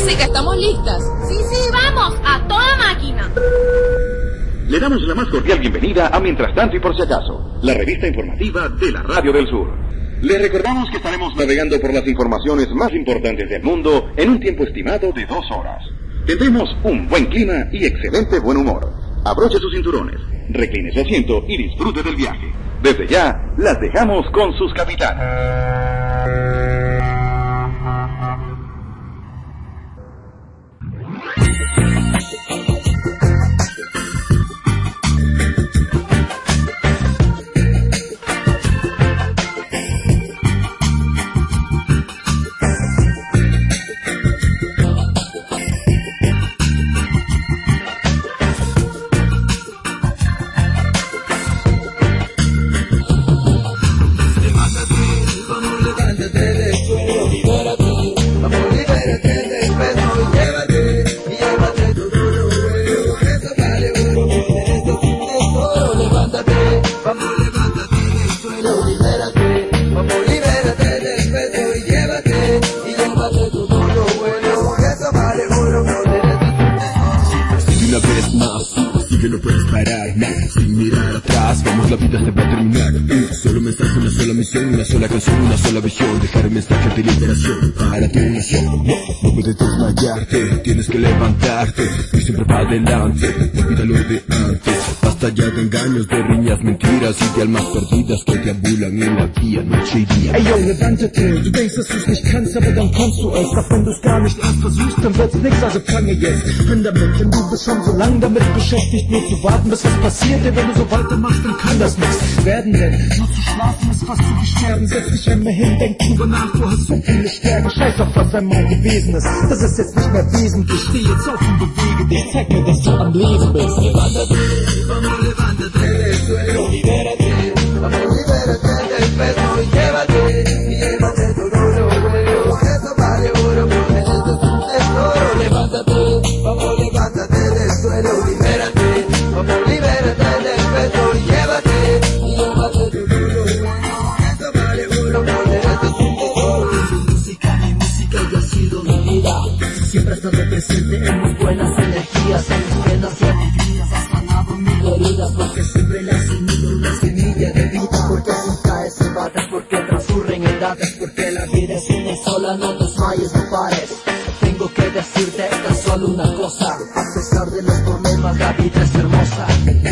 Jessica, ¿estamos listas? Sí, vamos, a toda máquina. Le damos la más cordial bienvenida a Mientras Tanto y Por Si Acaso, la revista informativa de la Radio del Sur. Le recordamos que estaremos navegando por las informaciones más importantes del mundo en un tiempo estimado de 2 horas. Tendremos un buen clima y excelente buen humor. Abroche sus cinturones, recline su asiento y disfrute del viaje. Desde ya, las dejamos con sus capitanes. Una sola canción, una sola visión, dejar un mensaje de liberación para tu nación. No puedes desmayarte, tienes que levantarte y siempre para adelante, olvida lo de antes. Basta ya de engaños, de riñas, mentiras y de almas perdidas que deambulan en la vía noche y día. Ey yo, levántate, du denkst, dass du's nicht kannst, aber dann kannst du es. Doch wenn du's gar nicht erst versuchst, dann wird's nix, also fange jetzt an damit. Denn du bist schon so lang damit beschäftigt, nur zu warten, bis was passiert. Denn wenn du so weitermachst, dann kann das nichts werden, denn nur zu schlafen ist fast zu sterben. Setz dich einmal hin, denk drüber nach, du hast so viele Stärken. Scheiß auf, was einmal gewesen ist, das ist jetzt nicht mehr wesentlich. Steh jetzt auf und bewege dich, zeig mir, dass du am Leben bist. Levántate, vamos, levántate del suelo, libérate. Vamos, libérate del peso y llévate todo lo bueno. Eso vale oro, porque esto es un tesoro. Levántate, vamos, levántate del suelo, libérate. Vamos, libérate del peso y llévate todo lo bueno. Eso vale oro, porque esto es un tesoro. Mi música ya ha sido mi vida. Siempre ha estado presente en mis buenas energías, en mis penas y alegrías. Ha sanado mis heridas, porque siempre le has tenido una semilla de vida. Porque nunca es batas, porque transcurren edades. Porque la vida es una sola, no desmayes, no pares. Tengo que decirte tan solo una cosa: a pesar de los problemas, la vida es hermosa.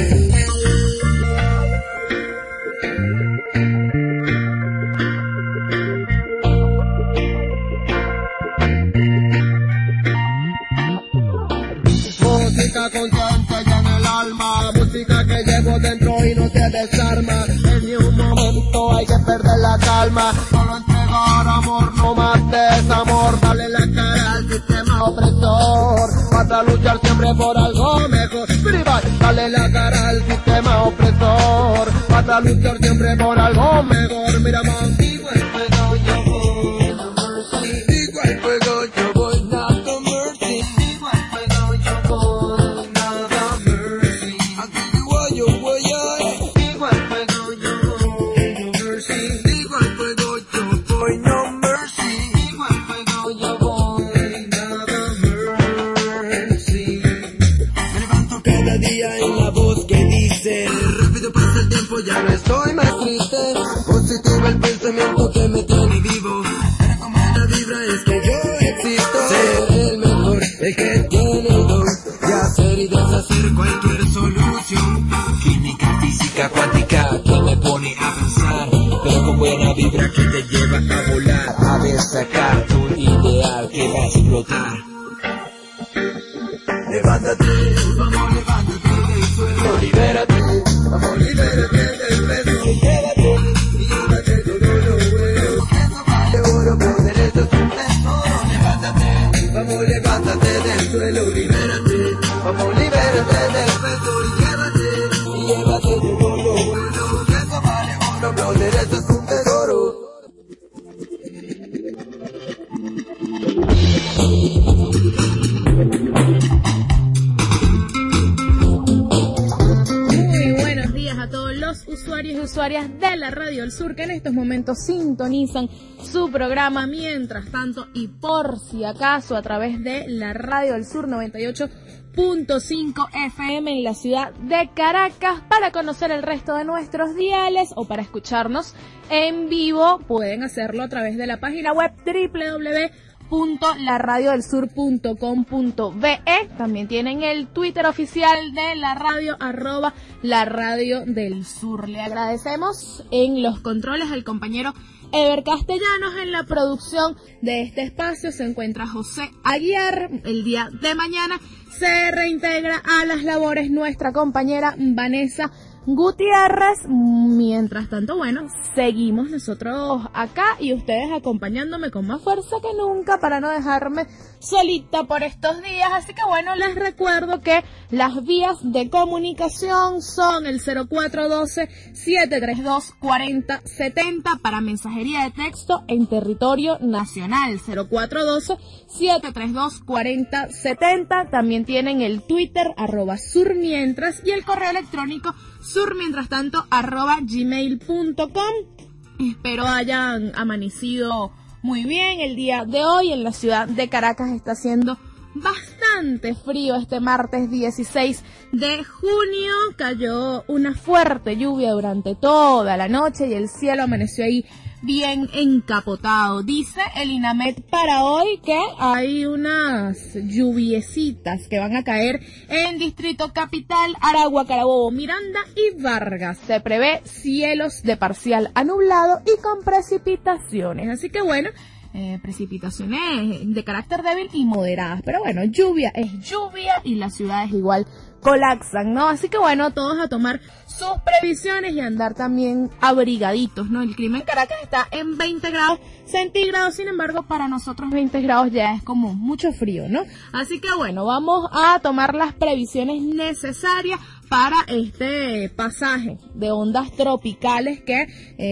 Música constante ya en el alma, música que llevo dentro y no te desarma. En ni un momento hay que perder la calma, solo entregar amor, no más desamor. Dale la cara al sistema opresor, vas a luchar siempre por algo mejor. Dale la cara al sistema opresor, vas a luchar siempre por algo mejor. Mira, man, digo el fuego, yo voy, no mercy. Digo el fuego, yo voy, not the mercy. Digo el fuego, yo voy, not the mercy. Digo el fuego, yo voy, no mercy. Digo el fuego, yo voy, no mercy. Digo el fuego, yo voy, not the mercy. Me levanto cada día en la voz que dice: rápido pasa el tiempo, ya no estoy más triste. Positivo el pensamiento que me tiene vivo. Pero como la vibra es que yo existo. Ser el mejor, el que tiene el don de hacer y deshacer cualquier solución. Química, física, cuántica, que me pone a pensar. Pero con buena vibra que te lleva a volar, a desacar tu ideal que va a explotar. Levántate, vamos, levántate del suelo, libérate. Vamos, libérate del peso y llévate todo lo bueno. Eso vale oro, poder, esto es un tesoro. Levántate, vamos, levántate del suelo, libérate. Vamos, libérate del peso y llévate todo lo bueno. Eso vale oro, poder, esto es un tesoro. Usuarios y usuarias de la Radio del Sur que en estos momentos sintonizan su programa Mientras Tanto y por si acaso a través de la Radio del Sur 98.5 FM en la ciudad de Caracas. Para conocer el resto de nuestros diales o para escucharnos en vivo pueden hacerlo a través de la página web www.laradiodelsur.com.be. También tienen el Twitter oficial de la radio, @LaRadioDelSur. Le agradecemos en los controles al compañero Ever Castellanos. En la producción de este espacio se encuentra José Aguiar. El día de mañana se reintegra a las labores nuestra compañera Vanessa Gutiérrez. Mientras tanto, bueno, seguimos nosotros acá y ustedes acompañándome con más fuerza que nunca para no dejarme solita por estos días. Así que bueno, les recuerdo que las vías de comunicación son el 0412-732-4070 para mensajería de texto en territorio nacional, 0412-732-4070. También tienen el Twitter @surmientras y el correo electrónico surmientrastanto@gmail.com. Espero hayan amanecido muy bien el día de hoy. En la ciudad de Caracas está haciendo bastante frío este martes 16 de junio. Cayó una fuerte lluvia durante toda la noche y el cielo amaneció ahí bien encapotado. Dice el INAMED para hoy que hay unas lluviecitas que van a caer en Distrito Capital, Aragua, Carabobo, Miranda y Vargas. Se prevé cielos de parcial a nublado y con precipitaciones. Así que bueno, precipitaciones de carácter débil y moderadas. Pero bueno, lluvia es lluvia y las ciudades igual colapsan, ¿no? Así que bueno, todos a tomar sus previsiones y andar también abrigaditos, ¿no? El clima en Caracas está en 20 grados centígrados, sin embargo, para nosotros 20 grados ya es como mucho frío, ¿no? Así que bueno, vamos a tomar las previsiones necesarias para este pasaje de ondas tropicales que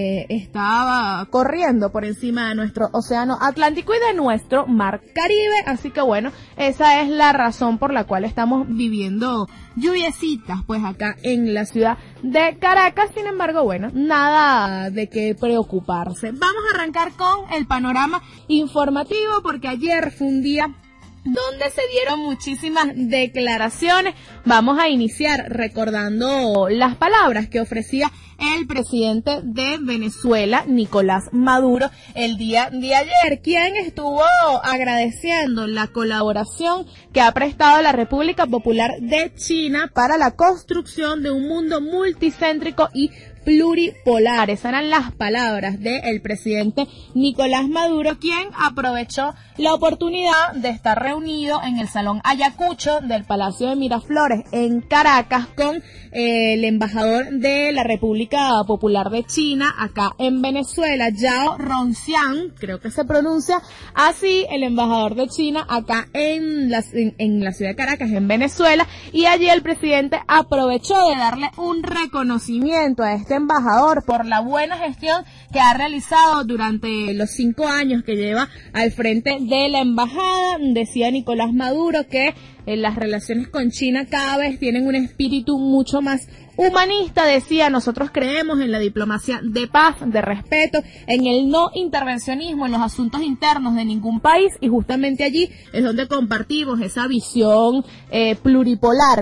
estaba corriendo por encima de nuestro océano Atlántico y de nuestro mar Caribe. Así que bueno, esa es la razón por la cual estamos viviendo lluviecitas pues acá en la ciudad de Caracas. Sin embargo, bueno, nada de qué preocuparse. Vamos a arrancar con el panorama informativo porque ayer fue un día donde se dieron muchísimas declaraciones. Vamos a iniciar recordando las palabras que ofrecía el presidente de Venezuela, Nicolás Maduro, el día de ayer, quien estuvo agradeciendo la colaboración que ha prestado la República Popular de China para la construcción de un mundo multicéntrico y pluripolar. Esas eran las palabras del presidente Nicolás Maduro, quien aprovechó la oportunidad de estar reunido en el Salón Ayacucho del Palacio de Miraflores en Caracas con el embajador de la República Popular de China acá en Venezuela, Yao Rongxian, creo que se pronuncia así, el embajador de China acá en la ciudad de Caracas, en Venezuela, y allí el presidente aprovechó de darle un reconocimiento a este embajador por la buena gestión que ha realizado durante los 5 años que lleva al frente de la embajada. Decía Nicolás Maduro que las relaciones con China cada vez tienen un espíritu mucho más humanista. Decía, nosotros creemos en la diplomacia de paz, de respeto, en el no intervencionismo en los asuntos internos de ningún país, y justamente allí es donde compartimos esa visión pluripolar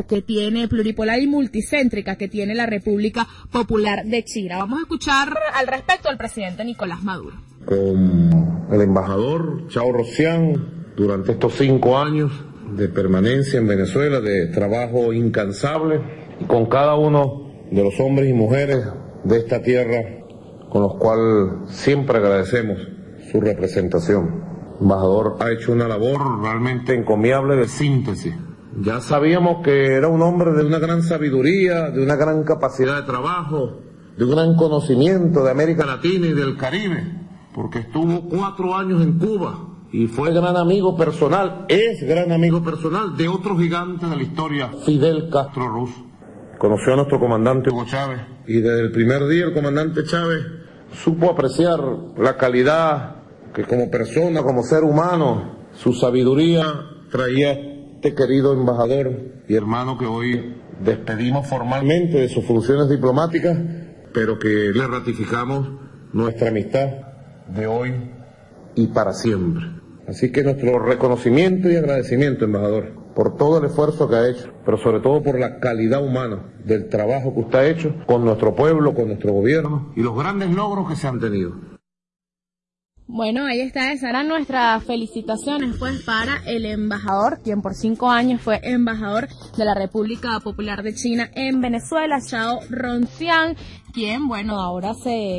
y multicéntrica que tiene la República Popular de China. Vamos a escuchar al respecto al presidente Nicolás Maduro. Con el embajador Yao Rongxian, durante estos 5 años de permanencia en Venezuela, de trabajo incansable, y con cada uno de los hombres y mujeres de esta tierra, con los cuales siempre agradecemos su representación. El embajador ha hecho una labor realmente encomiable de síntesis. Ya sabíamos que era un hombre de una gran sabiduría, de una gran capacidad de trabajo, de un gran conocimiento de América Latina y del Caribe, porque estuvo 4 años en Cuba y fue gran amigo personal, es gran amigo personal de otro gigante de la historia, Fidel Castro Ruz. Conoció a nuestro comandante Hugo Chávez y desde el primer día el comandante Chávez supo apreciar la calidad que como persona, como ser humano, su sabiduría traía este querido embajador y hermano que hoy despedimos formalmente de sus funciones diplomáticas, pero que le ratificamos nuestra amistad de hoy y para siempre. Así que nuestro reconocimiento y agradecimiento, embajador, por todo el esfuerzo que ha hecho, pero sobre todo por la calidad humana del trabajo que usted ha hecho con nuestro pueblo, con nuestro gobierno y los grandes logros que se han tenido. Bueno, ahí está, esas eran nuestras felicitaciones pues para el embajador, quien por 5 años fue embajador de la República Popular de China en Venezuela, Chao Ronsian, quien, bueno, ahora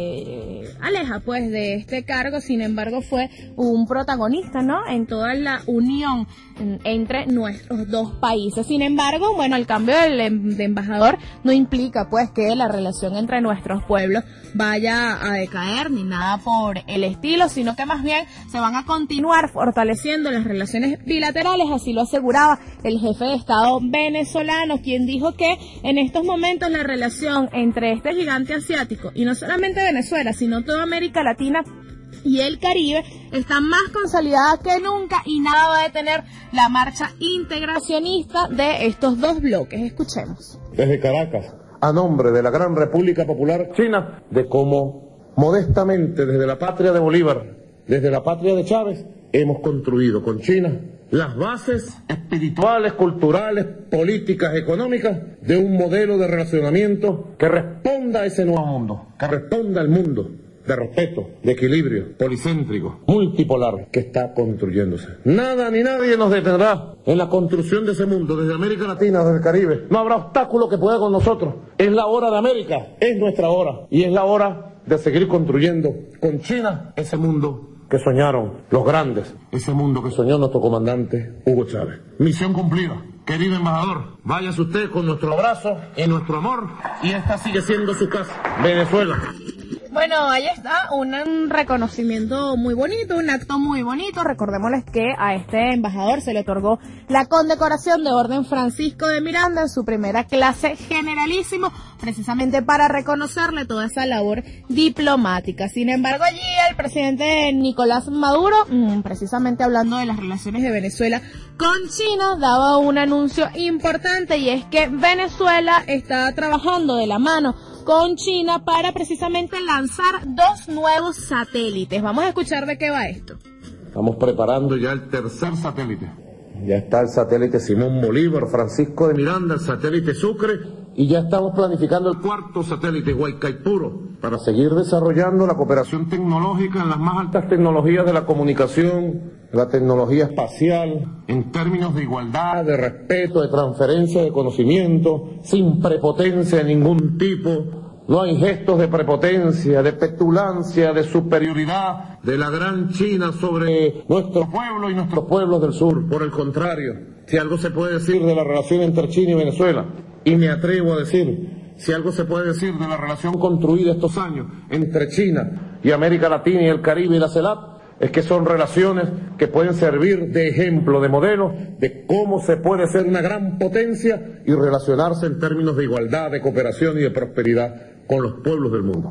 se aleja pues de este cargo, sin embargo fue un protagonista, ¿no?, en toda la unión entre nuestros dos países. Sin embargo, bueno, el cambio de embajador no implica pues que la relación entre nuestros pueblos vaya a decaer ni nada por el estilo, sino que más bien se van a continuar fortaleciendo las relaciones bilaterales, así lo aseguraba el jefe de Estado venezolano, quien dijo que en estos momentos la relación entre este gigante asiático, y no solamente Venezuela, sino toda América Latina y el Caribe, está más consolidada que nunca y nada va a detener la marcha integracionista de estos dos bloques. Escuchemos. Desde Caracas, a nombre de la Gran República Popular China, de cómo modestamente desde la patria de Bolívar, desde la patria de Chávez, hemos construido con China las bases espirituales, culturales, políticas, económicas de un modelo de relacionamiento que responda a ese nuevo mundo, que responda al mundo de respeto, de equilibrio, policéntrico, multipolar que está construyéndose. Nada ni nadie nos detendrá en la construcción de ese mundo, desde América Latina, desde el Caribe. No habrá obstáculo que pueda con nosotros. Es la hora de América, es nuestra hora, y es la hora de seguir construyendo con China ese mundo que soñaron los grandes, ese mundo que soñó nuestro comandante Hugo Chávez. Misión cumplida. Querido embajador, váyase usted con nuestro abrazo y nuestro amor, y esta sigue siendo su casa, Venezuela. Bueno, ahí está, un reconocimiento muy bonito, un acto muy bonito. Recordémosles que a este embajador se le otorgó la condecoración de Orden Francisco de Miranda en su primera clase generalísimo, precisamente para reconocerle toda esa labor diplomática. Sin embargo, allí el presidente Nicolás Maduro, precisamente hablando de las relaciones de Venezuela con China, daba un anuncio importante, y es que Venezuela está trabajando de la mano con China para precisamente lanzar 2 nuevos satélites. Vamos a escuchar de qué va esto. Estamos preparando ya el tercer satélite. Ya está el satélite Simón Bolívar, Francisco de Miranda, el satélite Sucre, y ya estamos planificando el 4º satélite, Guaycaipuro, para seguir desarrollando la cooperación tecnológica en las más altas tecnologías de la comunicación, la tecnología espacial, en términos de igualdad, de respeto, de transferencia de conocimiento, sin prepotencia de ningún tipo. No hay gestos de prepotencia, de petulancia, de superioridad de la gran China sobre nuestro pueblo y nuestros pueblos del sur. Por el contrario, si algo se puede decir de la relación entre China y Venezuela, y me atrevo a decir, si algo se puede decir de la relación construida estos años entre China y América Latina y el Caribe y la CELAC, es que son relaciones que pueden servir de ejemplo, de modelo, de cómo se puede ser una gran potencia y relacionarse en términos de igualdad, de cooperación y de prosperidad con los pueblos del mundo.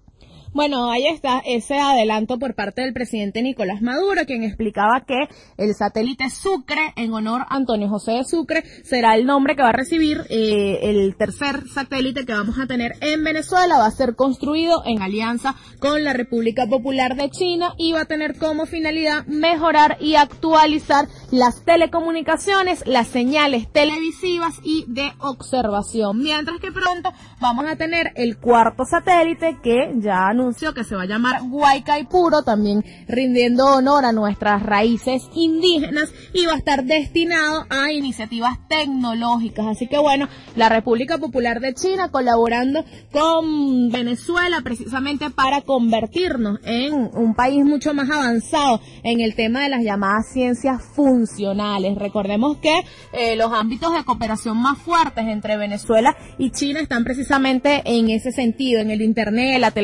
Bueno, ahí está ese adelanto por parte del presidente Nicolás Maduro, quien explicaba que el satélite Sucre, en honor a Antonio José de Sucre, será el nombre que va a recibir el tercer satélite que vamos a tener en Venezuela. Va a ser construido en alianza con la República Popular de China y va a tener como finalidad mejorar y actualizar las telecomunicaciones, las señales televisivas y de observación. Mientras que pronto vamos a tener el 4º satélite, que ya anunció que se va a llamar Guaycaipuro, también rindiendo honor a nuestras raíces indígenas, y va a estar destinado a iniciativas tecnológicas. Así que bueno, la República Popular de China colaborando con Venezuela precisamente para convertirnos en un país mucho más avanzado en el tema de las llamadas ciencias funcionales. Recordemos que los ámbitos de cooperación más fuertes entre Venezuela y China están precisamente en ese sentido, en el internet, la telefonía,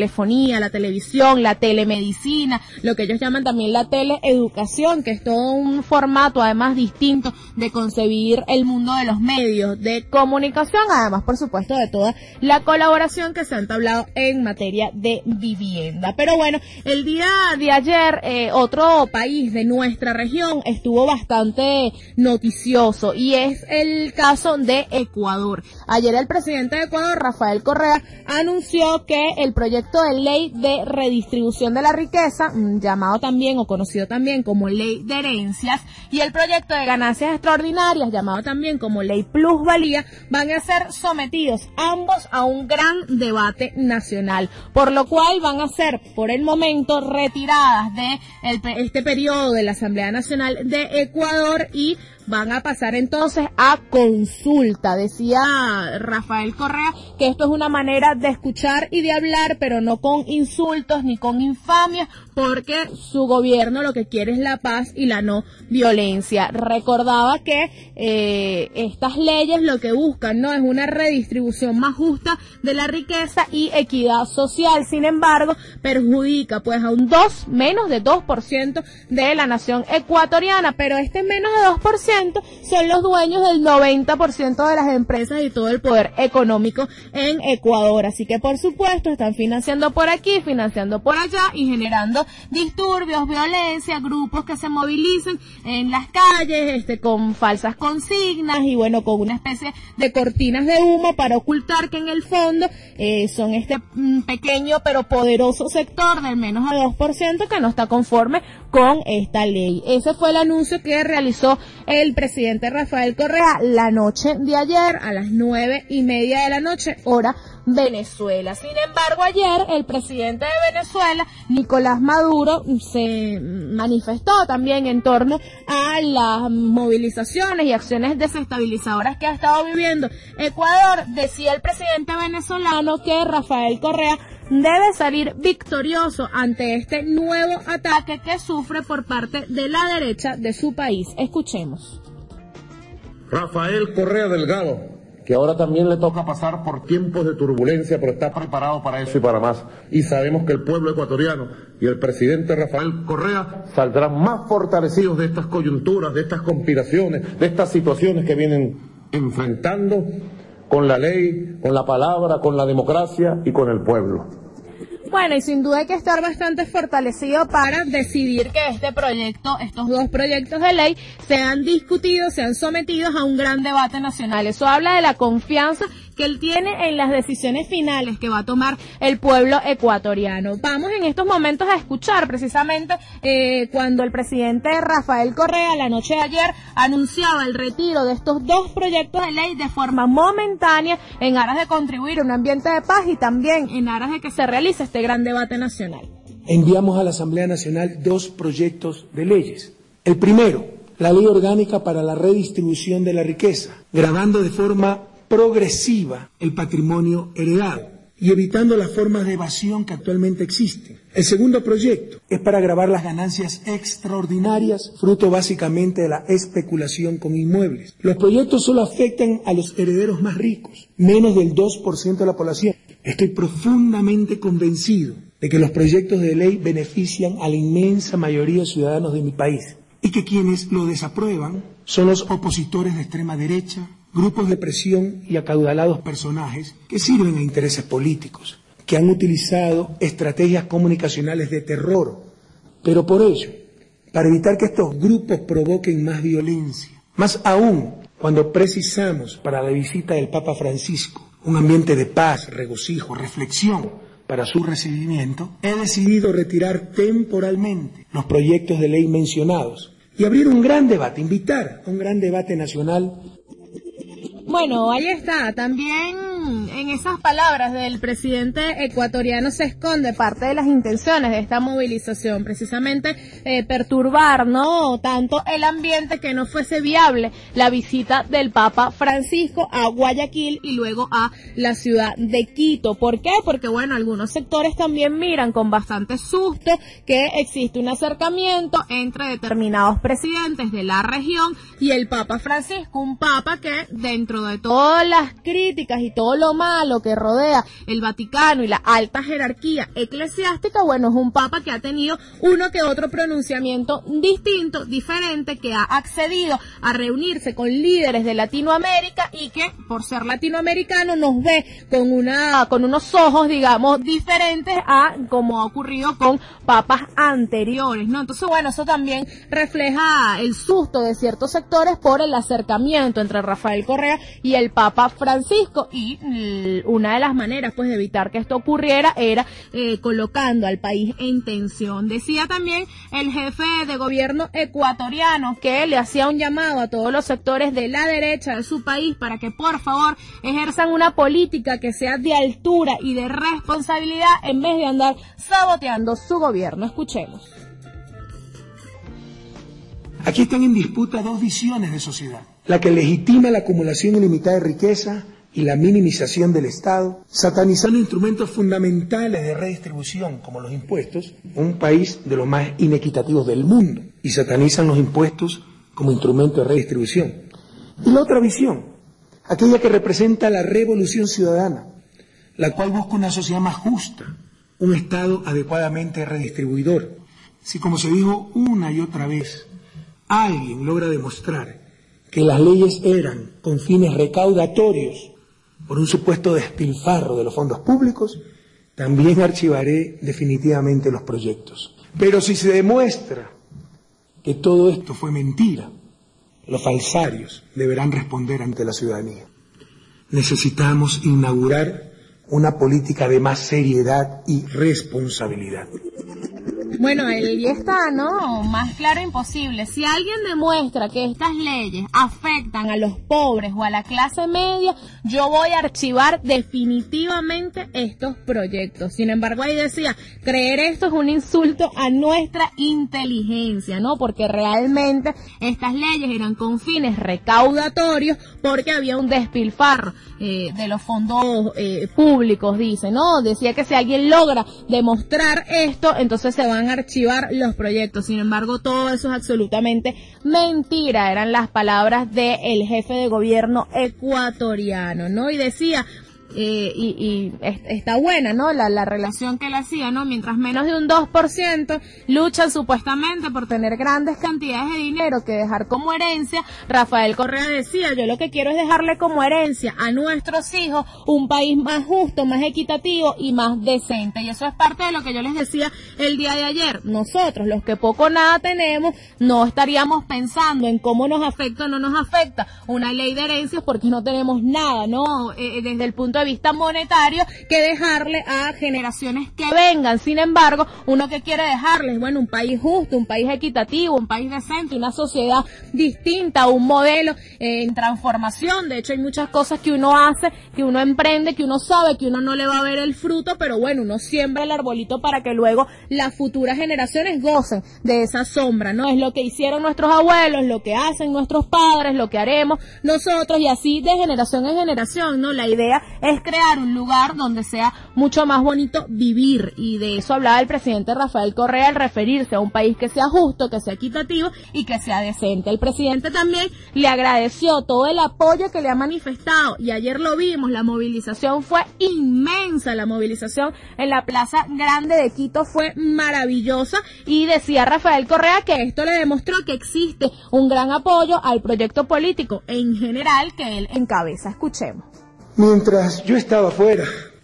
telefonía, la televisión, la telemedicina, lo que ellos llaman también la teleeducación, que es todo un formato además distinto de concebir el mundo de los medios de comunicación, además por supuesto de toda la colaboración que se ha entablado en materia de vivienda. Pero bueno, el día de ayer otro país de nuestra región estuvo bastante noticioso y es el caso de Ecuador. Ayer el presidente de Ecuador, Rafael Correa, anunció que el proyecto de ley de redistribución de la riqueza, llamado también o conocido también como ley de herencias, y el proyecto de ganancias extraordinarias, llamado también como ley plusvalía, van a ser sometidos ambos a un gran debate nacional, por lo cual van a ser por el momento retiradas de este periodo de la Asamblea Nacional de Ecuador y van a pasar entonces a consulta. Decía Rafael Correa que esto es una manera de escuchar y de hablar, pero no con insultos ni con infamias, porque su gobierno lo que quiere es la paz y la no violencia. Recordaba que estas leyes lo que buscan no es una redistribución más justa de la riqueza y equidad social. Sin embargo, perjudica pues a un menos de 2% de la nación ecuatoriana, pero este menos de 2% son los dueños del 90% de las empresas y todo el poder económico en Ecuador. Así que por supuesto están financiando por aquí, financiando por allá y generando disturbios, violencia, grupos que se movilicen en las calles con falsas consignas y bueno, con una especie de cortinas de humo para ocultar que en el fondo son este pequeño pero poderoso sector del menos de 2% que no está conforme con esta ley. Ese fue el anuncio que realizó el presidente Rafael Correa la noche de ayer a las 9:30 de la noche, hora Venezuela. Sin embargo, ayer el presidente de Venezuela, Nicolás Maduro, se manifestó también en torno a las movilizaciones y acciones desestabilizadoras que ha estado viviendo Ecuador. Decía el presidente venezolano que Rafael Correa debe salir victorioso ante este nuevo ataque que sufre por parte de la derecha de su país. Escuchemos. Rafael Correa Delgado, que ahora también le toca pasar por tiempos de turbulencia, pero está preparado para eso y para más. Y sabemos que el pueblo ecuatoriano y el presidente Rafael Correa saldrán más fortalecidos de estas coyunturas, de estas conspiraciones, de estas situaciones que vienen enfrentando con la ley, con la palabra, con la democracia y con el pueblo. Bueno, y sin duda hay que estar bastante fortalecido para decidir que estos dos proyectos de ley sean discutidos, sean sometidos a un gran debate nacional. Eso habla de la confianza que él tiene en las decisiones finales que va a tomar el pueblo ecuatoriano. Vamos en estos momentos a escuchar precisamente cuando el presidente Rafael Correa la noche de ayer anunciaba el retiro de estos dos proyectos de ley de forma momentánea en aras de contribuir a un ambiente de paz y también en aras de que se realice este gran debate nacional. Enviamos a la Asamblea Nacional dos proyectos de leyes. El primero, la Ley Orgánica para la Redistribución de la Riqueza, gravando de forma progresiva el patrimonio heredado y evitando las formas de evasión que actualmente existen. El segundo proyecto es para gravar las ganancias extraordinarias, fruto básicamente de la especulación con inmuebles. Los proyectos solo afectan a los herederos más ricos, menos del 2% de la población. Estoy profundamente convencido de que los proyectos de ley benefician a la inmensa mayoría de ciudadanos de mi país y que quienes lo desaprueban son los opositores de extrema derecha, grupos de presión y acaudalados personajes que sirven a intereses políticos, que han utilizado estrategias comunicacionales de terror, pero por ello, para evitar que estos grupos provoquen más violencia, más aún cuando precisamos para la visita del Papa Francisco un ambiente de paz, regocijo, reflexión para su recibimiento, he decidido retirar temporalmente los proyectos de ley mencionados y abrir un gran debate, invitar a un gran debate nacional. Bueno, ahí está. También en esas palabras del presidente ecuatoriano se esconde parte de las intenciones de esta movilización, precisamente perturbar, ¿no?, tanto el ambiente que no fuese viable la visita del Papa Francisco a Guayaquil y luego a la ciudad de Quito. ¿Por qué? Porque, bueno, algunos sectores también miran con bastante susto que existe un acercamiento entre determinados presidentes de la región y el Papa Francisco, un papa que dentro de todas las críticas y todo lo malo que rodea el Vaticano y la alta jerarquía eclesiástica, bueno, es un papa que ha tenido uno que otro pronunciamiento distinto, diferente, que ha accedido a reunirse con líderes de Latinoamérica y que, por ser latinoamericano, nos ve con unos ojos, digamos, diferentes a como ha ocurrido con papas anteriores, ¿no? Entonces, bueno, eso también refleja el susto de ciertos sectores por el acercamiento entre Rafael Correa y el Papa Francisco, y una de las maneras, pues, de evitar que esto ocurriera era colocando al país en tensión. Decía también el jefe de gobierno ecuatoriano que le hacía un llamado a todos los sectores de la derecha de su país para que, por favor, ejerzan una política que sea de altura y de responsabilidad en vez de andar saboteando su gobierno. Escuchemos. Aquí están en disputa dos visiones de sociedad: la que legitima la acumulación ilimitada de riqueza y la minimización del Estado, satanizando instrumentos fundamentales de redistribución como los impuestos, un país de los más inequitativos del mundo, y satanizan los impuestos como instrumento de redistribución. Y la otra visión, aquella que representa la revolución ciudadana, la cual busca una sociedad más justa, un Estado adecuadamente redistribuidor. Si, como se dijo una y otra vez, alguien logra demostrar que las leyes eran con fines recaudatorios por un supuesto despilfarro de los fondos públicos, también archivaré definitivamente los proyectos. Pero si se demuestra que todo esto fue mentira, los falsarios deberán responder ante la ciudadanía. Necesitamos inaugurar una política de más seriedad y responsabilidad. Bueno, ahí está, ¿no? Más claro imposible. Si alguien demuestra que estas leyes afectan a los pobres o a la clase media, yo voy a archivar definitivamente estos proyectos. Sin embargo, ahí decía, creer esto es un insulto a nuestra inteligencia, ¿no? Porque realmente estas leyes eran con fines recaudatorios porque había un despilfarro de los fondos públicos, dice, ¿no? Decía que si alguien logra demostrar esto, entonces se van a archivar los proyectos. Sin embargo, todo eso es absolutamente mentira. Eran las palabras del jefe de gobierno ecuatoriano, ¿no? Y decía, está buena, ¿no? La relación que él hacía, ¿no? Mientras menos de un 2% luchan supuestamente por tener grandes cantidades de dinero que dejar como herencia, Rafael Correa decía, yo lo que quiero es dejarle como herencia a nuestros hijos un país más justo, más equitativo y más decente. Y eso es parte de lo que yo les decía el día de ayer. Nosotros, los que poco o nada tenemos, no estaríamos pensando en cómo nos afecta o no nos afecta una ley de herencias porque no tenemos nada, ¿no? Desde el punto de vista monetario que dejarle a generaciones que vengan. Sin embargo, uno que quiere dejarles, bueno, un país justo, un país equitativo, un país decente, una sociedad distinta, un modelo en transformación. De hecho, hay muchas cosas que uno hace, que uno emprende, que uno sabe que uno no le va a ver el fruto, pero bueno, uno siembra el arbolito para que luego las futuras generaciones gocen de esa sombra, ¿no? Es lo que hicieron nuestros abuelos, lo que hacen nuestros padres, lo que haremos nosotros, y así de generación en generación, ¿no? La idea es crear un lugar donde sea mucho más bonito vivir, y de eso hablaba el presidente Rafael Correa al referirse a un país que sea justo, que sea equitativo y que sea decente. El presidente también le agradeció todo el apoyo que le ha manifestado, y ayer lo vimos, la movilización fue inmensa, la movilización en la Plaza Grande de Quito fue maravillosa, y decía Rafael Correa que esto le demostró que existe un gran apoyo al proyecto político en general que él encabeza. Escuchemos. Mientras yo estaba afuera,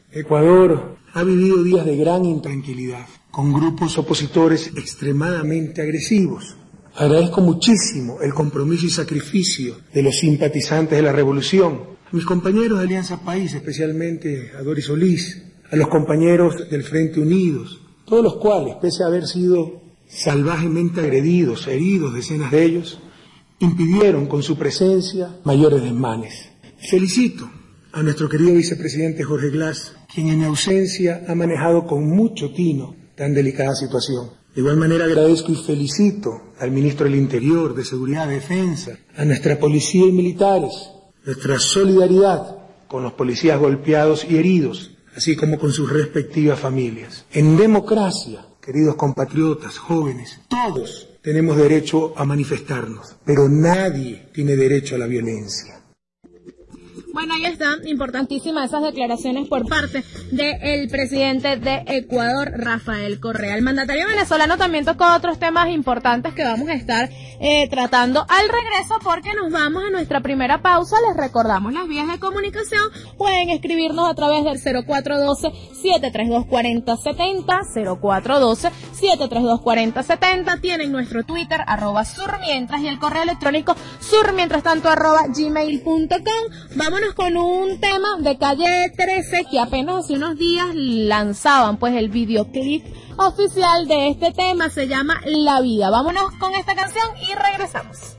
Ecuador ha vivido días de gran intranquilidad, con grupos opositores extremadamente agresivos. Agradezco muchísimo el compromiso y sacrificio de los simpatizantes de la revolución, a mis compañeros de Alianza País, especialmente a Doris Solís, a los compañeros del Frente Unidos, todos los cuales, pese a haber sido salvajemente agredidos, heridos decenas de ellos, impidieron con su presencia mayores desmanes. Felicito a nuestro querido vicepresidente Jorge Glass, quien en mi ausencia ha manejado con mucho tino tan delicada situación. De igual manera agradezco y felicito al ministro del Interior, de Seguridad y Defensa, a nuestra policía y militares, nuestra solidaridad con los policías golpeados y heridos, así como con sus respectivas familias. En democracia, queridos compatriotas, jóvenes, todos tenemos derecho a manifestarnos, pero nadie tiene derecho a la violencia. Bueno, ahí están, importantísimas esas declaraciones por parte del presidente de Ecuador, Rafael Correa. El mandatario venezolano también tocó otros temas importantes que vamos a estar tratando al regreso, porque nos vamos a nuestra primera pausa. Les recordamos las vías de comunicación, pueden escribirnos a través del 0412-732-4070, 0412-732-4070, tienen nuestro Twitter, @surmientras, y el correo electrónico surmientrastanto@gmail.com. Vámonos con un tema de Calle 13 que apenas hace unos días lanzaban pues el videoclip oficial de este tema, se llama La Vida. Vámonos con esta canción y regresamos.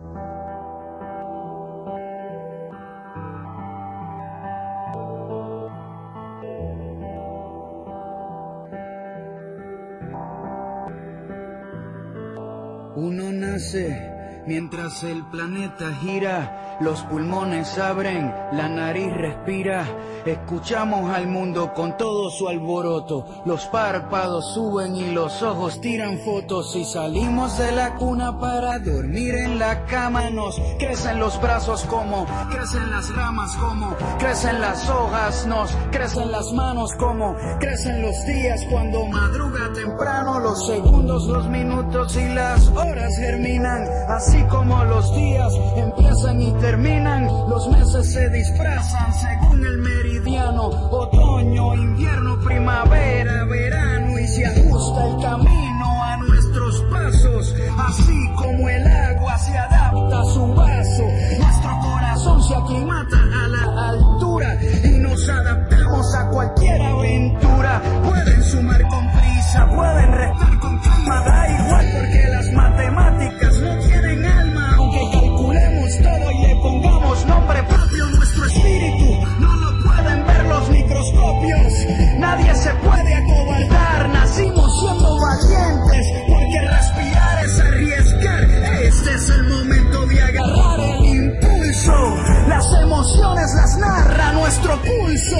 Uno nace mientras el planeta gira, los pulmones abren, la nariz respira, escuchamos al mundo con todo su alboroto, los párpados suben y los ojos tiran fotos, y salimos de la cuna para dormir en la cama, nos crecen los brazos como crecen las ramas, como crecen las hojas, nos crecen las manos, como crecen los días cuando madruga temprano, los segundos, los minutos y las horas germinan, así como los días empiezan y terminan, los meses se disfrazan según el meridiano, otoño, invierno, primavera, verano, y se ajusta el camino a nuestros pasos, así como el agua se adapta a su vaso, nuestro corazón se aclimata a la altura y nos adaptamos a cualquier aventura, pueden sumar con prisa, pueden restar con calma, da igual porque las matemáticas no tienen alma, aunque calculemos todo y le pongamos nombre propio, nuestro espíritu no lo pueden ver los microscopios, nadie se puede acobardar, nacimos siendo valientes, porque respirar es arriesgar, este es el momento de agarrar el impulso, las emociones las narra nuestro pulso.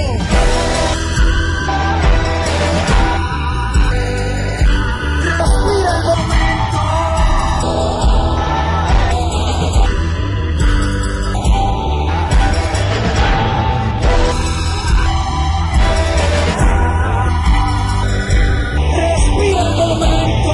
Respira el momento. Respira el momento.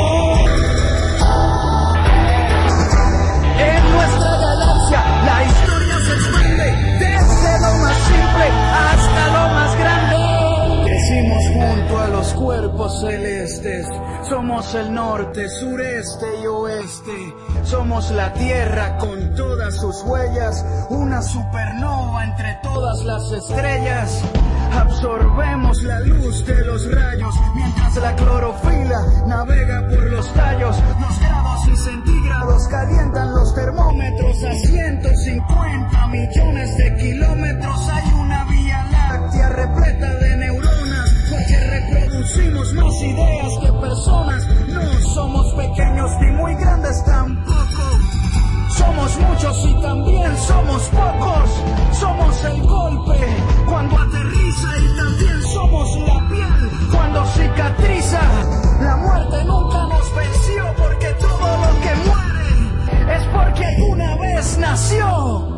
En nuestra galaxia la historia se expande desde lo más simple hasta lo más grande. Crecimos junto a los cuerpos celestes, somos el norte, sureste y oeste, somos la tierra con todas sus huellas, una supernova entre todas las estrellas, absorbemos la luz de los rayos, mientras la clorofila navega por los tallos, los grados y centígrados calientan los termómetros a 150 millones de kilómetros, hay una vía láctea repleta de neuronas, porque reproducimos más ideas que personas, no somos pequeños ni muy grandes tampoco, somos muchos y también somos pocos, somos el golpe cuando aterriza y también somos la piel cuando cicatriza, la muerte nunca nos venció porque todo lo que muere es porque alguna vez nació.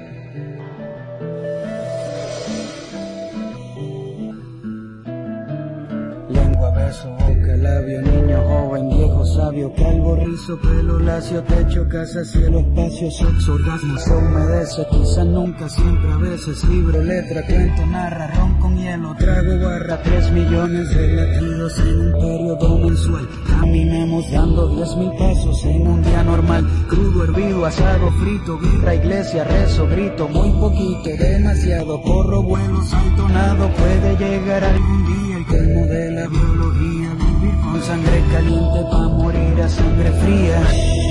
Lengua, beso, boca, labio, niño, joven, viejo, sabio, calvo, rizo, pelo, lacio, techo, casa, cielo, espacio, sexo, orgasmo, se humedece, quizá nunca, siempre, a veces, libro, letra, cuento, narra, ron con hielo, trago, barra, 3 millones de latidos en un periodo mensual, caminemos dando 10,000 pasos en un día normal, crudo, hervido, asado, frito, birra, iglesia, rezo, grito, muy poquito, demasiado, corro, vuelo, salto, nado, puede llegar algún día el colmo de la biología, vivir con sangre caliente pa' morir a sangre fría.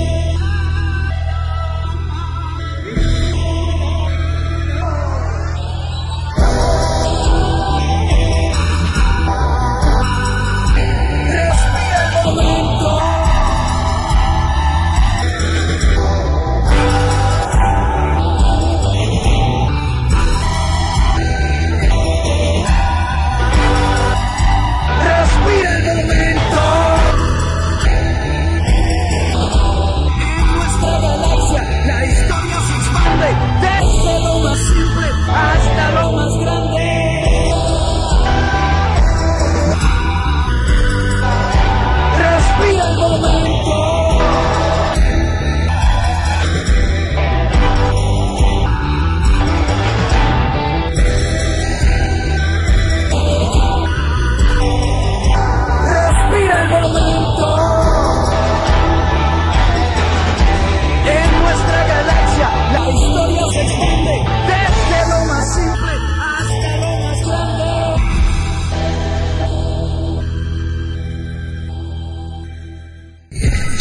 Respira el momento. Respira el momento.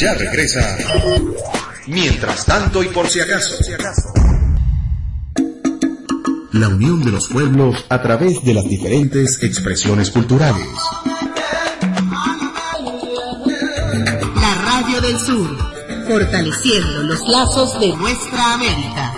Ya regresa. Mientras tanto y por si acaso. La unión de los pueblos a través de las diferentes expresiones culturales. La Radio del Sur, fortaleciendo los lazos de nuestra América.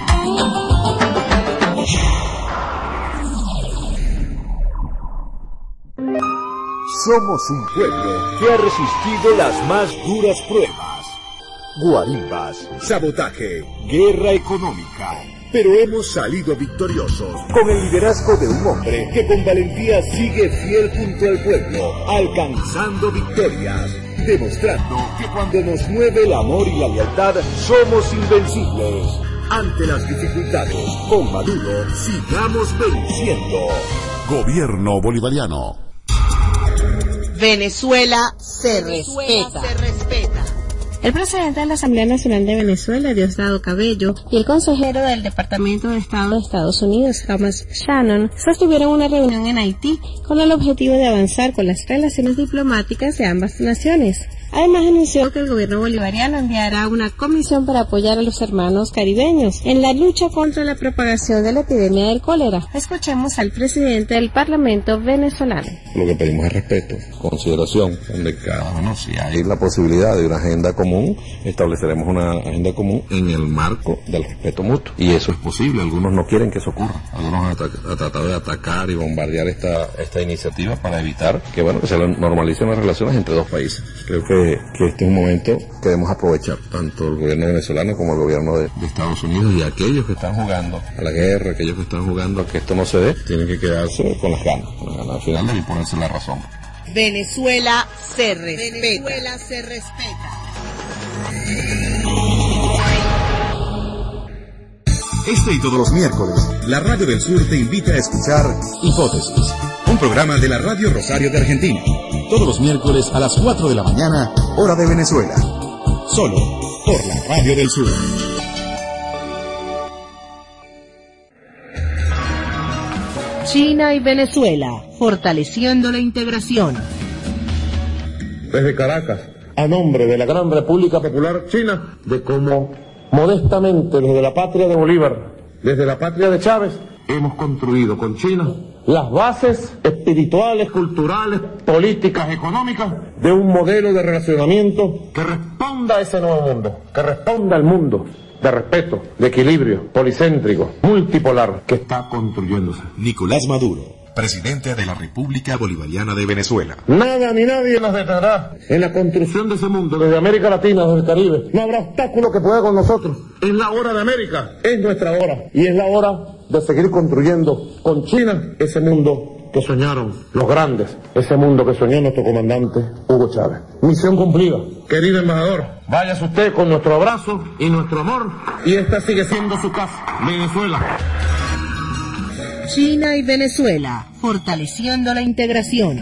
Somos un pueblo que ha resistido las más duras pruebas. Guarimbas, sabotaje, guerra económica. Pero hemos salido victoriosos con el liderazgo de un hombre que con valentía sigue fiel junto al pueblo, alcanzando victorias, demostrando que cuando nos mueve el amor y la lealtad somos invencibles. Ante las dificultades, con Maduro sigamos venciendo. Gobierno bolivariano. Venezuela se respeta. El presidente de la Asamblea Nacional de Venezuela, Diosdado Cabello, y el consejero del Departamento de Estado de Estados Unidos, Thomas Shannon, sostuvieron una reunión en Haití con el objetivo de avanzar con las relaciones diplomáticas de ambas naciones. Además, anunció que el gobierno bolivariano enviará una comisión para apoyar a los hermanos caribeños en la lucha contra la propagación de la epidemia del cólera. Escuchemos al presidente del Parlamento venezolano. Lo que pedimos es respeto, consideración, donde cada uno, si hay la posibilidad de una agenda común, estableceremos una agenda común en el marco del respeto mutuo. Y eso es posible, algunos no quieren que eso ocurra. Algunos han tratado de atacar y bombardear esta iniciativa para evitar que se normalicen las relaciones entre dos países. Creo que este es un momento que debemos aprovechar, tanto el gobierno venezolano como el gobierno de Estados Unidos, y aquellos que están jugando a la guerra, aquellos que están jugando a que esto no se dé, tienen que quedarse con las ganas. Al final deben ponerse la razón. Venezuela se respeta. Venezuela se respeta. Este y todos los miércoles, la Radio del Sur te invita a escuchar Hipótesis, un programa de la Radio Rosario de Argentina. Todos los miércoles a las 4 de la mañana, hora de Venezuela. Solo por la Radio del Sur. China y Venezuela, fortaleciendo la integración. Desde Caracas, a nombre de la Gran República Popular China, de cómo modestamente desde la patria de Bolívar, desde la patria de Chávez, hemos construido con China las bases espirituales, culturales, políticas, económicas de un modelo de relacionamiento que responda a ese nuevo mundo, que responda al mundo de respeto, de equilibrio, policéntrico, multipolar que está construyéndose. Nicolás Maduro, presidente de la República Bolivariana de Venezuela. Nada ni nadie nos detendrá en la construcción de ese mundo, desde América Latina, desde el Caribe. No habrá obstáculo que pueda con nosotros. Es la hora de América, es nuestra hora. Y es la hora de seguir construyendo con China ese mundo que soñaron los grandes, ese mundo que soñó nuestro comandante Hugo Chávez. Misión cumplida. Querido embajador, váyase usted con nuestro abrazo y nuestro amor, y esta sigue siendo su casa, Venezuela. China y Venezuela, fortaleciendo la integración.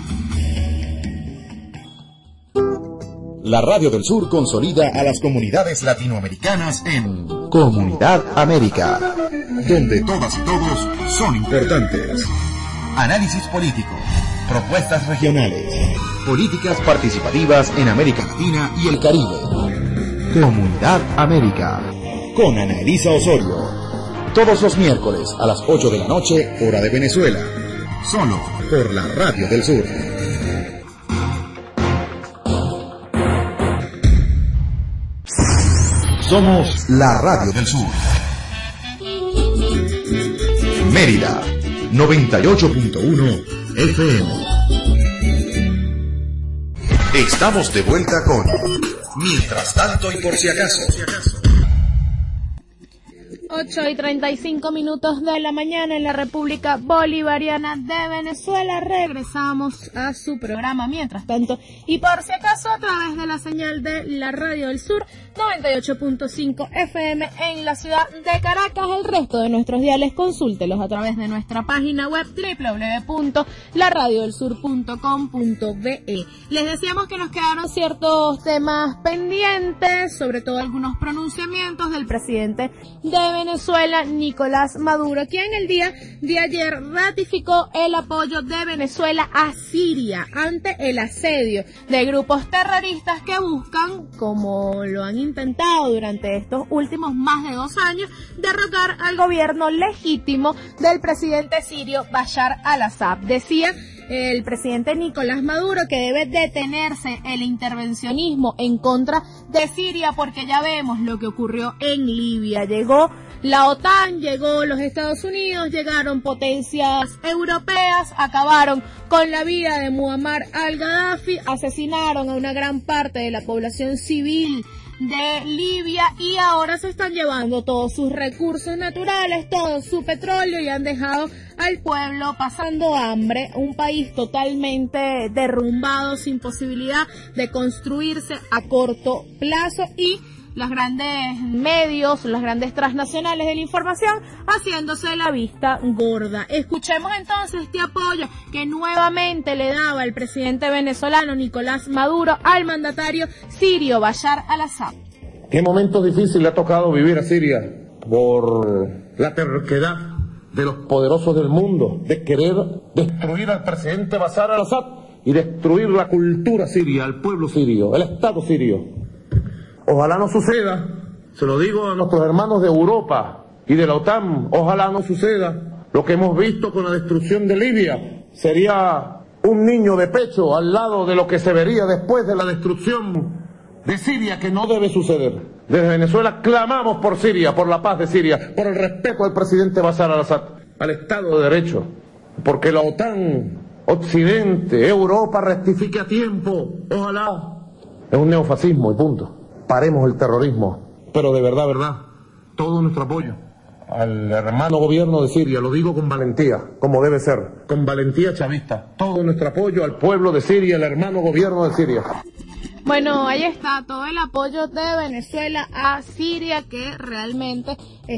La Radio del Sur consolida a las comunidades latinoamericanas en Comunidad América, donde todas y todos son importantes. Análisis político, propuestas regionales, políticas participativas en América Latina y el Caribe. Comunidad América, con Ana Elisa Osorio. Todos los miércoles a las 8 de la noche, hora de Venezuela. Solo por la Radio del Sur. Somos la Radio del Sur. Mérida, 98.1 FM. Estamos de vuelta con Mientras tanto y por si acaso. 8:35 de la mañana en la República Bolivariana de Venezuela. Regresamos a su programa Mientras tanto y por si acaso a través de la señal de la Radio del Sur 98.5 FM en la ciudad de Caracas. El resto de nuestros diales consúltelos a través de nuestra página web www.laradiodelsur.com.be. Les decíamos que nos quedaron ciertos temas pendientes, sobre todo algunos pronunciamientos del presidente de Venezuela Venezuela, Nicolás Maduro, quien el día de ayer ratificó el apoyo de Venezuela a Siria ante el asedio de grupos terroristas que buscan, como lo han intentado durante estos últimos más de 2 años, derrocar al gobierno legítimo del presidente sirio Bashar al-Assad. Decía el presidente Nicolás Maduro que debe detenerse el intervencionismo en contra de Siria, porque ya vemos lo que ocurrió en Libia. Llegó la OTAN, llegó los Estados Unidos, llegaron potencias europeas, acabaron con la vida de Muammar al-Gaddafi, asesinaron a una gran parte de la población civil de Libia y ahora se están llevando todos sus recursos naturales, todo su petróleo, y han dejado al pueblo pasando hambre, un país totalmente derrumbado, sin posibilidad de construirse a corto plazo, y los grandes medios, los grandes transnacionales de la información haciéndose la vista gorda. Escuchemos entonces este apoyo que nuevamente le daba el presidente venezolano Nicolás Maduro al mandatario sirio Bashar al-Assad. ¿Qué momentos difíciles le ha tocado vivir a Siria por la terquedad de los poderosos del mundo de querer destruir al presidente Bashar al-Assad y destruir la cultura siria, el pueblo sirio, el Estado sirio? Ojalá no suceda, se lo digo a nuestros hermanos de Europa y de la OTAN, ojalá no suceda lo que hemos visto con la destrucción de Libia. Sería un niño de pecho al lado de lo que se vería después de la destrucción de Siria, que no debe suceder. Desde Venezuela clamamos por Siria, por la paz de Siria, por el respeto al presidente Bashar al-Assad, al Estado de Derecho, porque la OTAN, Occidente, Europa rectifique a tiempo, ojalá. Es un neofascismo y punto. Paremos el terrorismo, pero de verdad, todo nuestro apoyo al hermano gobierno de Siria, lo digo con valentía, como debe ser, con valentía chavista, todo nuestro apoyo al pueblo de Siria, al hermano gobierno de Siria. Bueno, ahí está todo el apoyo de Venezuela a Siria, que realmente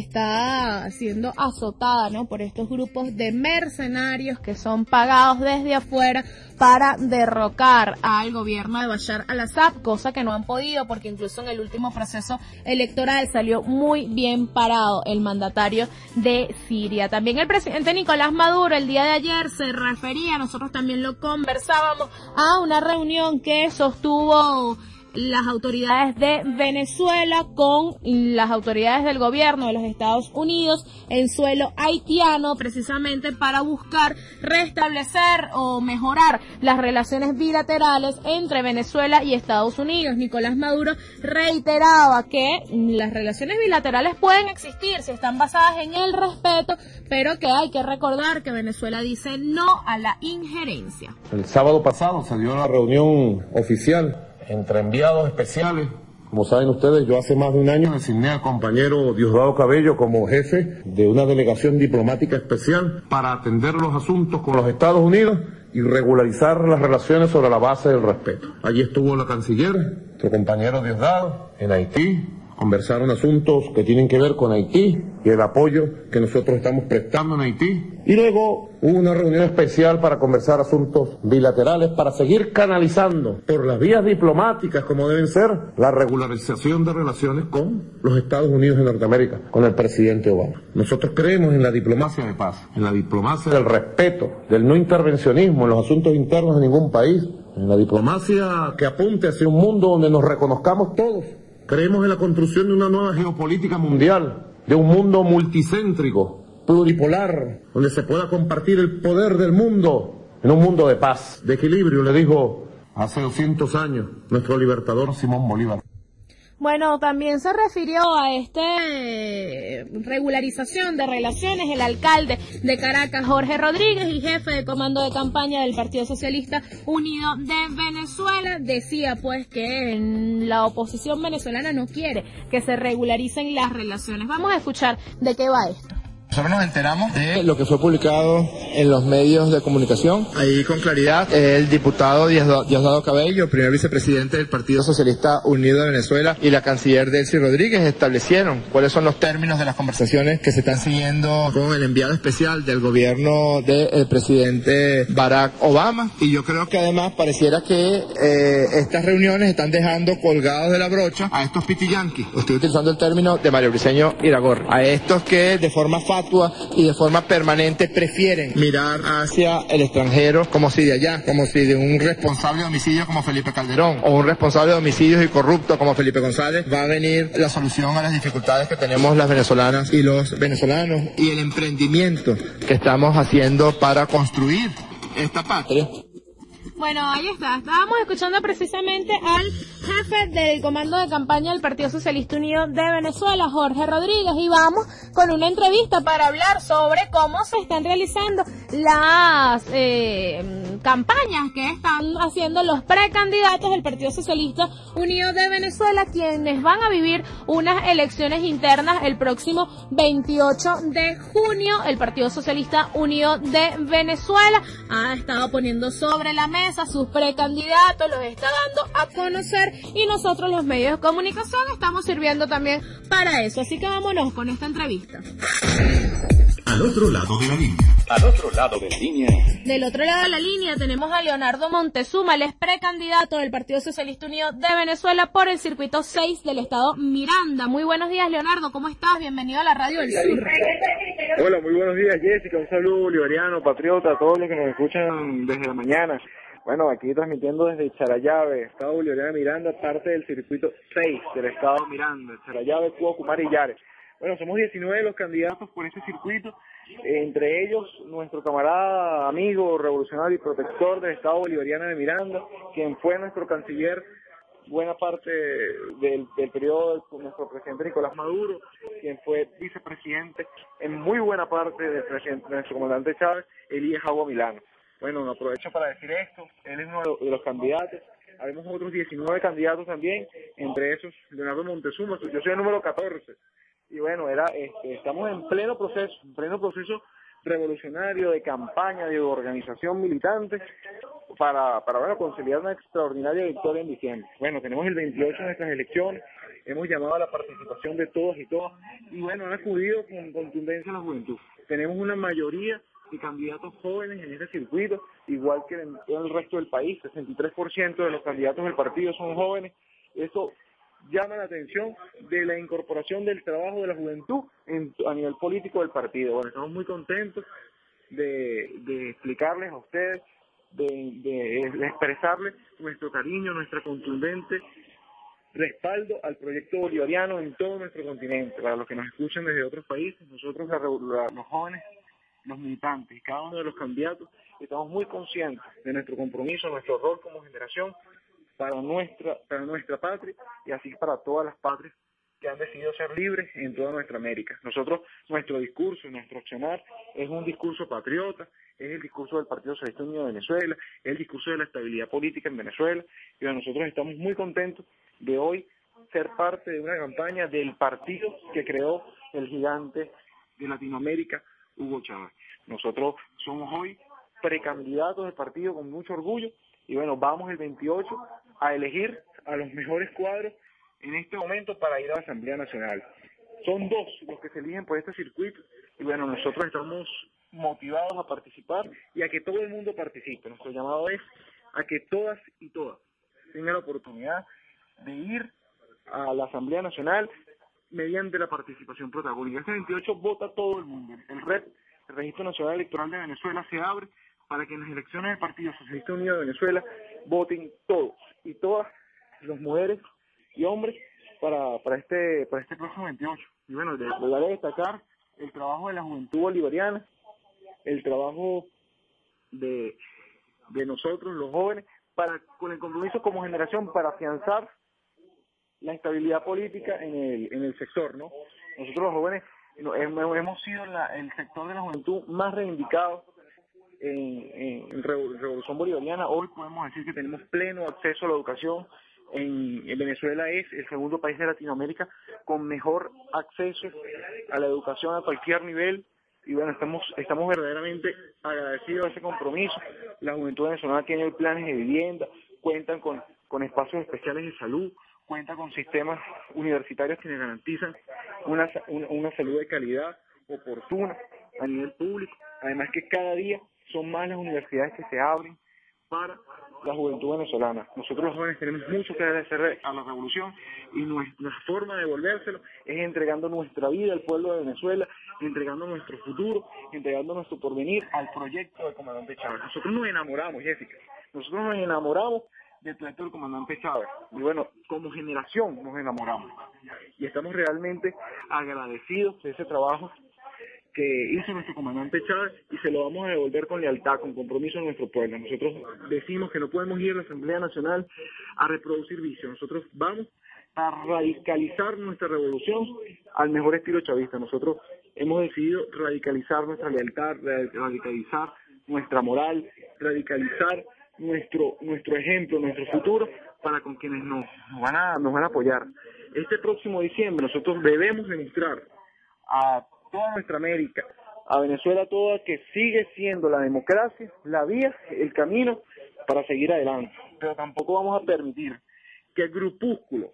está siendo azotada, ¿no?, por estos grupos de mercenarios que son pagados desde afuera para derrocar al gobierno de Bashar al-Assad, cosa que no han podido, porque incluso en el último proceso electoral salió muy bien parado el mandatario de Siria. También el presidente Nicolás Maduro el día de ayer se refería, nosotros también lo conversábamos, a una reunión que sostuvo las autoridades de Venezuela con las autoridades del gobierno de los Estados Unidos en suelo haitiano, precisamente para buscar restablecer o mejorar las relaciones bilaterales entre Venezuela y Estados Unidos. Nicolás Maduro reiteraba que las relaciones bilaterales pueden existir si están basadas en el respeto, pero que hay que recordar que Venezuela dice no a la injerencia. El sábado pasado se dio la reunión oficial entre enviados especiales. Como saben ustedes, yo hace más de un año designé al compañero Diosdado Cabello como jefe de una delegación diplomática especial para atender los asuntos con los Estados Unidos y regularizar las relaciones sobre la base del respeto. Allí estuvo la canciller, nuestro compañero Diosdado, en Haití. Conversaron asuntos que tienen que ver con Haití y el apoyo que nosotros estamos prestando en Haití. Y luego hubo una reunión especial para conversar asuntos bilaterales, para seguir canalizando por las vías diplomáticas, como deben ser, la regularización de relaciones con los Estados Unidos de Norteamérica, con el presidente Obama. Nosotros creemos en la diplomacia de paz, en la diplomacia del respeto, del no intervencionismo en los asuntos internos de ningún país, en la diplomacia que apunte hacia un mundo donde nos reconozcamos todos. Creemos en la construcción de una nueva geopolítica mundial, de un mundo multicéntrico, pluripolar, donde se pueda compartir el poder del mundo, en un mundo de paz, de equilibrio, le dijo hace 200 años nuestro libertador Simón Bolívar. Bueno, también se refirió a regularización de relaciones el alcalde de Caracas, Jorge Rodríguez, y jefe de comando de campaña del Partido Socialista Unido de Venezuela. Decía pues que la oposición venezolana no quiere que se regularicen las relaciones. Vamos a escuchar de qué va esto. Nosotros nos enteramos de lo que fue publicado en los medios de comunicación. Ahí con claridad, el diputado Diosdado Cabello, primer vicepresidente del Partido Socialista Unido de Venezuela, y la canciller Delcy Rodríguez establecieron cuáles son los términos de las conversaciones que se están siguiendo con el enviado especial del gobierno del presidente Barack Obama. Y yo creo que además pareciera que estas reuniones están dejando colgados de la brocha a estos pitiyanquis. Estoy utilizando el término de Mario Briceño Iragorri. A estos que de forma fatua y de forma permanente prefieren mirar hacia el extranjero como si de allá, como si de un responsable de homicidios como Felipe Calderón o un responsable de homicidios y corrupto como Felipe González va a venir la solución a las dificultades que tenemos las venezolanas y los venezolanos y el emprendimiento que estamos haciendo para construir esta patria. Bueno, ahí está. Estábamos escuchando precisamente al jefe del comando de campaña del Partido Socialista Unido de Venezuela, Jorge Rodríguez, y vamos con una entrevista para hablar sobre cómo se están realizando las campañas que están haciendo los precandidatos del Partido Socialista Unido de Venezuela, quienes van a vivir unas elecciones internas el próximo 28 de junio. El Partido Socialista Unido de Venezuela ha estado poniendo sobre la mesa sus precandidatos, los está dando a conocer y nosotros los medios de comunicación estamos sirviendo también para eso. Así que vámonos con esta entrevista. Al otro lado de la línea. Al otro lado de la línea. Del otro lado de la línea tenemos a Leonardo Montezuma, él es precandidato del Partido Socialista Unido de Venezuela por el circuito 6 del estado Miranda. Muy buenos días, Leonardo, ¿cómo estás? Bienvenido a la Radio del Sur. Hola, muy buenos días, Jessica, un saludo bolivariano, patriota, a todos los que nos escuchan desde la mañana. Bueno, aquí transmitiendo desde Charallave, estado bolivariano de Miranda, parte del circuito 6 del estado Miranda, Charallave, Cuba, Cumari y Yares. Bueno, somos 19 los candidatos por este circuito, entre ellos nuestro camarada, amigo, revolucionario y protector del estado bolivariano de Miranda, quien fue nuestro canciller buena parte del periodo de nuestro presidente Nicolás Maduro, quien fue vicepresidente en muy buena parte del presidente, de nuestro comandante Chávez, Elías Agua Milano. Bueno, aprovecho para decir esto, él es uno de los candidatos, habemos otros 19 candidatos también, entre esos Leonardo Montezuma, yo soy el número 14, y bueno, estamos en pleno proceso revolucionario, de campaña, de organización militante, para conciliar una extraordinaria victoria en diciembre. Bueno, tenemos el 28 de nuestras elecciones, hemos llamado a la participación de todos y todas, y bueno, han acudido con contundencia a la juventud. Tenemos una mayoría de candidatos jóvenes en este circuito, igual que en el resto del país, 63% de los candidatos del partido son jóvenes. Eso llama la atención de la incorporación del trabajo de la juventud a nivel político del partido. Bueno, estamos muy contentos de explicarles a ustedes, de expresarles nuestro cariño, nuestra contundente respaldo al proyecto bolivariano en todo nuestro continente. Para los que nos escuchan desde otros países, nosotros los jóvenes, los militantes y cada uno de los candidatos estamos muy conscientes de nuestro compromiso, nuestro rol como generación para nuestra patria y así para todas las patrias que han decidido ser libres en toda nuestra América. Nuestro discurso, nuestro accionar es un discurso patriota, es el discurso del Partido Socialista Unido de Venezuela, es el discurso de la estabilidad política en Venezuela, y nosotros estamos muy contentos de hoy ser parte de una campaña del partido que creó el gigante de Latinoamérica, Hugo Chávez. Nosotros somos hoy precandidatos del partido con mucho orgullo, y bueno, vamos el 28 a elegir a los mejores cuadros en este momento para ir a la Asamblea Nacional. Son 2 los que se eligen por este circuito, y bueno, nosotros estamos motivados a participar y a que todo el mundo participe. Nuestro llamado es a que todas y todas tengan la oportunidad de ir a la Asamblea Nacional mediante la participación protagónica. Este 28 vota todo el mundo. El Registro Nacional Electoral de Venezuela se abre para que en las elecciones del Partido Socialista Unido de Venezuela voten todos y todas, las mujeres y hombres, para este próximo 28. Y bueno, de destacar el trabajo de la juventud bolivariana, el trabajo de nosotros, los jóvenes, con el compromiso como generación para afianzar la estabilidad política en el sector, ¿no? Nosotros los jóvenes hemos sido el sector de la juventud más reivindicado en Revolución Bolivariana. Hoy podemos decir que tenemos pleno acceso a la educación. En Venezuela es el segundo país de Latinoamérica con mejor acceso a la educación a cualquier nivel y bueno, estamos verdaderamente agradecidos a ese compromiso. La juventud venezolana tiene planes de vivienda, cuentan con espacios especiales de salud, cuenta con sistemas universitarios que le garantizan una salud de calidad, oportuna, a nivel público. Además que cada día son más las universidades que se abren para la juventud venezolana. Nosotros los jóvenes tenemos mucho que agradecer a la revolución y nuestra forma de devolvérselo es entregando nuestra vida al pueblo de Venezuela, entregando nuestro futuro, entregando nuestro porvenir al proyecto del comandante Chávez. Nosotros nos enamoramos, Jessica, nosotros nos enamoramos del proyecto del comandante Chávez y bueno, como generación nos enamoramos y estamos realmente agradecidos de ese trabajo que hizo nuestro comandante Chávez y se lo vamos a devolver con lealtad, con compromiso a nuestro pueblo. Nosotros decimos que no podemos ir a la Asamblea Nacional a reproducir vicios. Nosotros vamos a radicalizar nuestra revolución al mejor estilo chavista. Nosotros hemos decidido radicalizar nuestra lealtad, radicalizar nuestra moral, radicalizar nuestro ejemplo, nuestro futuro para con quienes nos van a apoyar. Este próximo diciembre nosotros debemos demostrar a toda nuestra América, a Venezuela toda, que sigue siendo la democracia, la vía, el camino para seguir adelante. Pero tampoco vamos a permitir que grupúsculos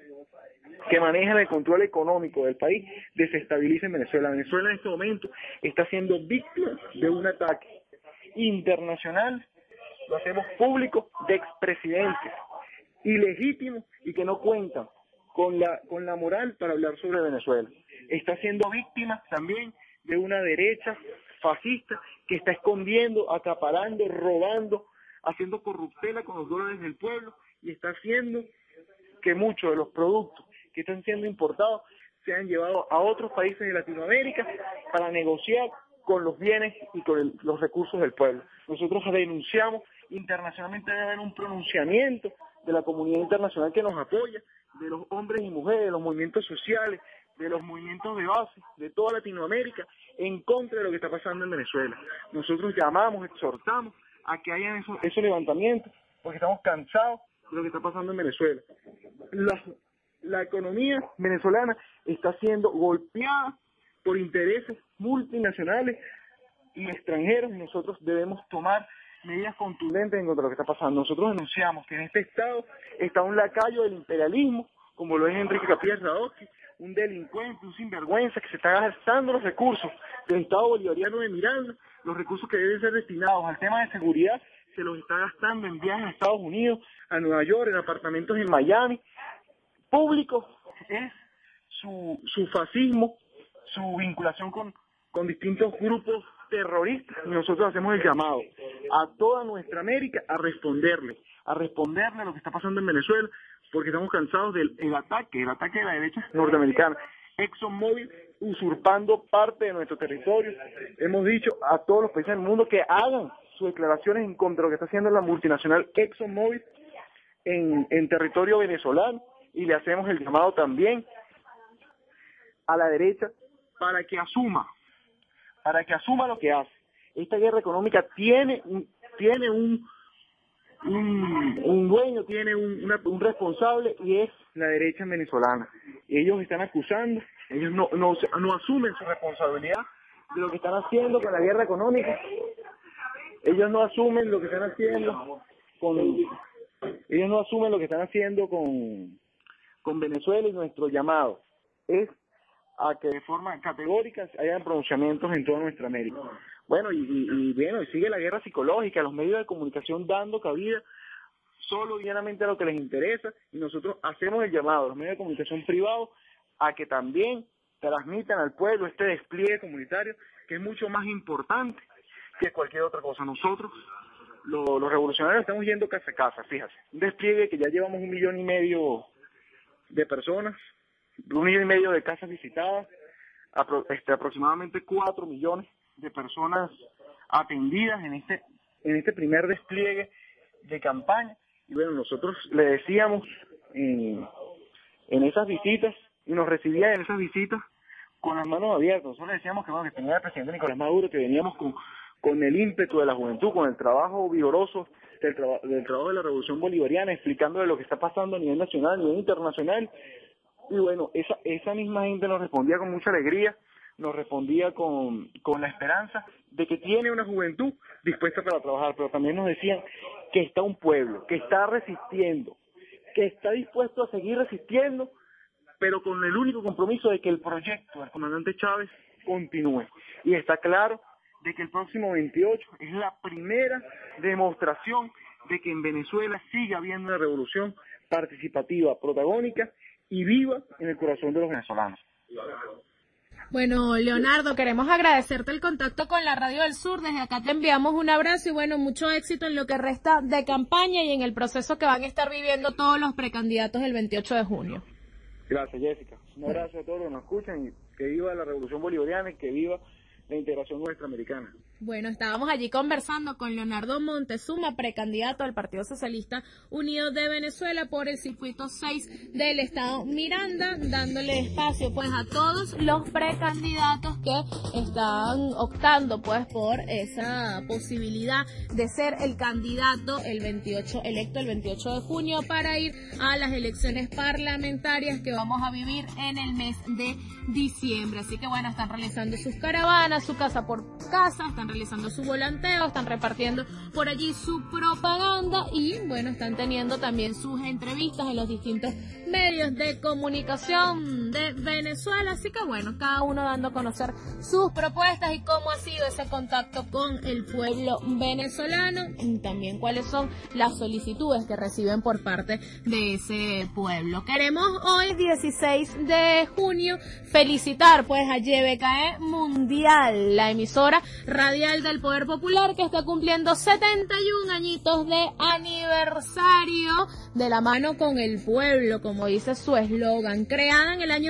que manejan el control económico del país desestabilicen Venezuela. Venezuela en este momento está siendo víctima de un ataque internacional, lo hacemos público, de expresidentes ilegítimos y que no cuentan con la moral para hablar sobre Venezuela. Está siendo víctima también de una derecha fascista que está escondiendo, acaparando, robando, haciendo corruptela con los dólares del pueblo y está haciendo que muchos de los productos que están siendo importados sean llevados a otros países de Latinoamérica para negociar con los bienes y con los recursos del pueblo. Nosotros denunciamos internacionalmente, debe haber un pronunciamiento de la comunidad internacional que nos apoya, de los hombres y mujeres, de los movimientos sociales, de los movimientos de base, de toda Latinoamérica, en contra de lo que está pasando en Venezuela. Nosotros llamamos, exhortamos a que hayan esos levantamientos, porque estamos cansados de lo que está pasando en Venezuela. La economía venezolana está siendo golpeada por intereses multinacionales y extranjeros, y nosotros debemos tomar medidas contundentes en contra de lo que está pasando. Nosotros denunciamos que en este Estado está un lacayo del imperialismo, como lo es Enrique Capriles Radowski, un delincuente, un sinvergüenza que se está gastando los recursos del Estado bolivariano de Miranda, los recursos que deben ser destinados al tema de seguridad, se los está gastando en viajes a Estados Unidos, a Nueva York, en apartamentos en Miami. Público es su fascismo, su vinculación con distintos grupos terroristas, y nosotros hacemos el llamado a toda nuestra América a responderle a lo que está pasando en Venezuela, porque estamos cansados del ataque de la derecha norteamericana. ExxonMobil usurpando parte de nuestro territorio. Hemos dicho a todos los países del mundo que hagan sus declaraciones en contra de lo que está haciendo la multinacional ExxonMobil en territorio venezolano, y le hacemos el llamado también a la derecha para que asuma lo que hace. Esta guerra económica tiene un dueño, tiene un responsable, y es la derecha venezolana. Ellos están acusando, ellos no asumen su responsabilidad de lo que están haciendo con la guerra económica. Ellos no asumen lo que están haciendo con Venezuela, y nuestro llamado es a que de forma categórica hayan pronunciamientos en toda nuestra América. Bueno, y sigue la guerra psicológica, los medios de comunicación dando cabida solo y llanamente a lo que les interesa, y nosotros hacemos el llamado a los medios de comunicación privados a que también transmitan al pueblo este despliegue comunitario, que es mucho más importante que cualquier otra cosa. Nosotros, los revolucionarios, estamos yendo casa a casa, fíjate, un despliegue que ya llevamos 1,5 millones de personas, 1,5 millones de casas visitadas, aproximadamente 4 millones de personas atendidas en este primer despliegue de campaña. Y bueno, nosotros le decíamos en esas visitas, y nos recibían en esas visitas con las manos abiertas. Nosotros le decíamos que tenía el presidente Nicolás Maduro, que veníamos con el ímpetu de la juventud, con el trabajo vigoroso del trabajo de la Revolución Bolivariana, explicando de lo que está pasando a nivel nacional, a nivel internacional. Y bueno, esa misma gente nos respondía con mucha alegría nos respondía con la esperanza de que tiene una juventud dispuesta para trabajar, pero también nos decían que está un pueblo, que está resistiendo, que está dispuesto a seguir resistiendo, pero con el único compromiso de que el proyecto del comandante Chávez continúe. Y está claro de que el próximo 28 es la primera demostración de que en Venezuela sigue habiendo una revolución participativa, protagónica y viva en el corazón de los venezolanos. Bueno, Leonardo, queremos agradecerte el contacto con la Radio del Sur. Desde acá te enviamos un abrazo y bueno, mucho éxito en lo que resta de campaña y en el proceso que van a estar viviendo todos los precandidatos el 28 de junio. Gracias, Jessica. Un abrazo a todos los que nos escuchan y que viva la revolución bolivariana y que viva la integración nuestra americana. Bueno, estábamos allí conversando con Leonardo Montezuma, precandidato al Partido Socialista Unido de Venezuela por el circuito 6 del estado Miranda, dándole espacio pues a todos los precandidatos que están optando pues por esa posibilidad de ser el candidato electo el 28 de junio para ir a las elecciones parlamentarias que vamos a vivir en el mes de diciembre. Así que bueno, están realizando sus caravanas, su casa por casa, están realizando su volanteo, están repartiendo por allí su propaganda y bueno, están teniendo también sus entrevistas en los distintos medios de comunicación de Venezuela, así que bueno, cada uno dando a conocer sus propuestas y cómo ha sido ese contacto con el pueblo venezolano y también cuáles son las solicitudes que reciben por parte de ese pueblo. Queremos hoy 16 de junio felicitar pues a YBKE Mundial, la emisora radial del Poder Popular que está cumpliendo 71 añitos de aniversario de la mano con el pueblo, como dice su eslogan. Creada en el año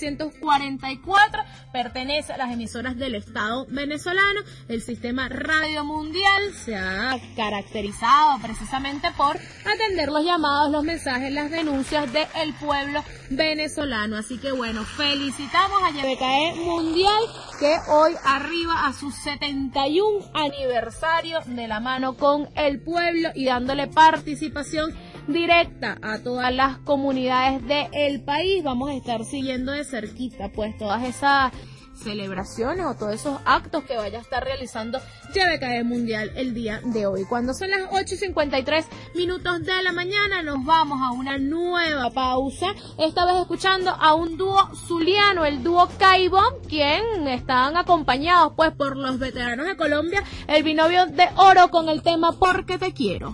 1944, pertenece a las emisoras del Estado venezolano. El sistema Radio Mundial se ha caracterizado precisamente por atender los llamados, los mensajes, las denuncias del pueblo venezolano. Así que bueno, felicitamos a YBKE Mundial que hoy arriba a su 71 aniversario de la mano con el pueblo y dándole participación directa a todas las comunidades del país. Vamos a estar siguiendo de cerquita pues todas esas celebraciones o todos esos actos que vaya a estar realizando YBKE Mundial el día de hoy. Cuando son las 8:53 de la mañana nos vamos a una nueva pausa, esta vez escuchando a un dúo zuliano, el dúo Caibón, quien están acompañados pues por los veteranos de Colombia, el binomio de oro con el tema Porque te quiero.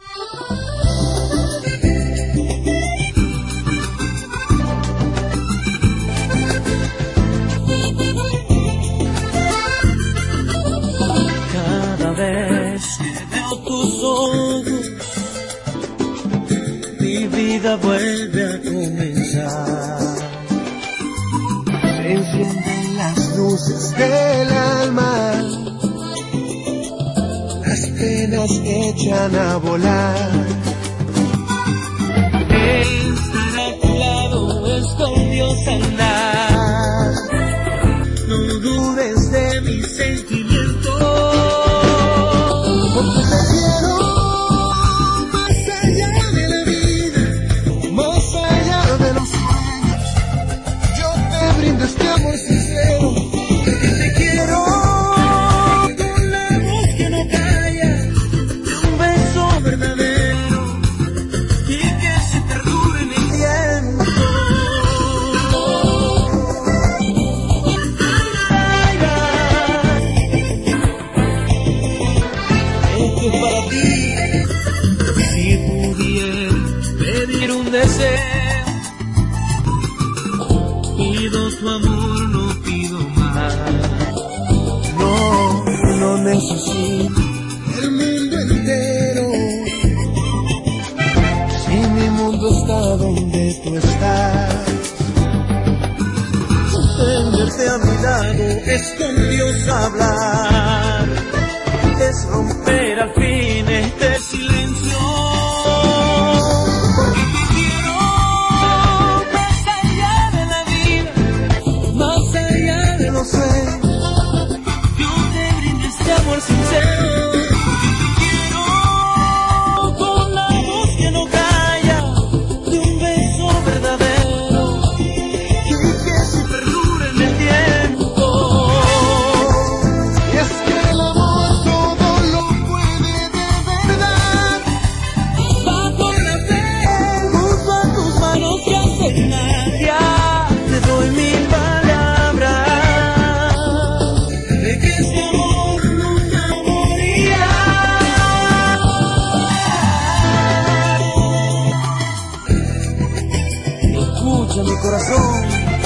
Cada vez que veo tus ojos, mi vida vuelve a comenzar. Se encienden las luces del alma, las penas echan a volar. Estar a tu lado es con Dios andar. No dudes de mis sentimientos. Porque te quiero más allá de la vida, más allá de los sueños. Yo te brindo este amor sincero. Porque te quiero con la voz que no calla, de un beso verdadero y que se perdure en el tiempo. Para ti, si pudiera pedir un deseo, pido tu amor, no pido más. No, no necesito el mundo entero. Si mi mundo está donde tú estás, tenerte a mi lado es con Dios hablar. Es romper al fin este silencio. Porque te quiero más allá de la vida, más allá de los sueños. Yo te brindo este amor sincero. Porque te quiero con la voz que no calla, de un beso verdadero y que se perdure en el tiempo. en mi corazón.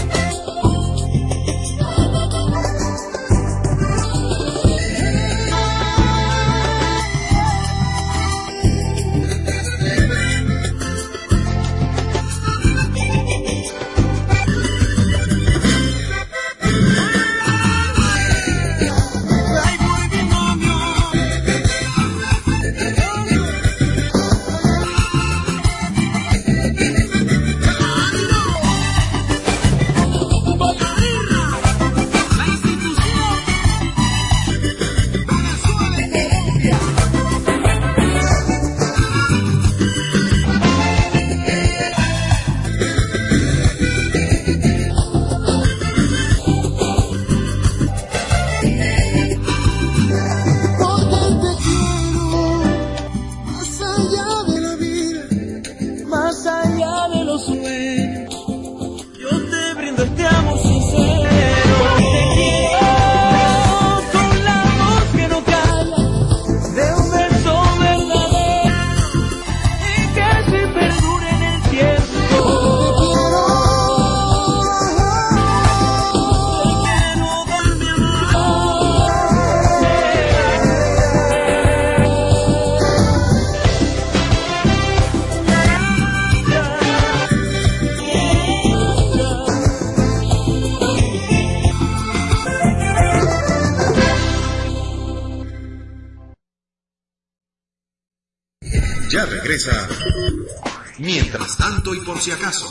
Ya regresa. Mientras tanto y por si acaso.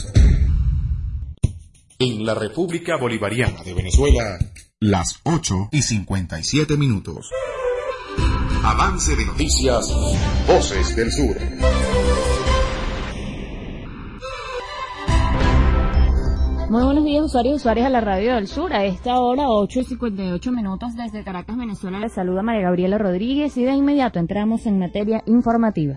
En la República Bolivariana de Venezuela, las 8:57. Avance de noticias, Voces del Sur. Muy buenos días, usuarios y usuarias de la Radio del Sur. A esta hora, 8:58 desde Caracas, Venezuela, les saluda María Gabriela Rodríguez y de inmediato entramos en materia informativa.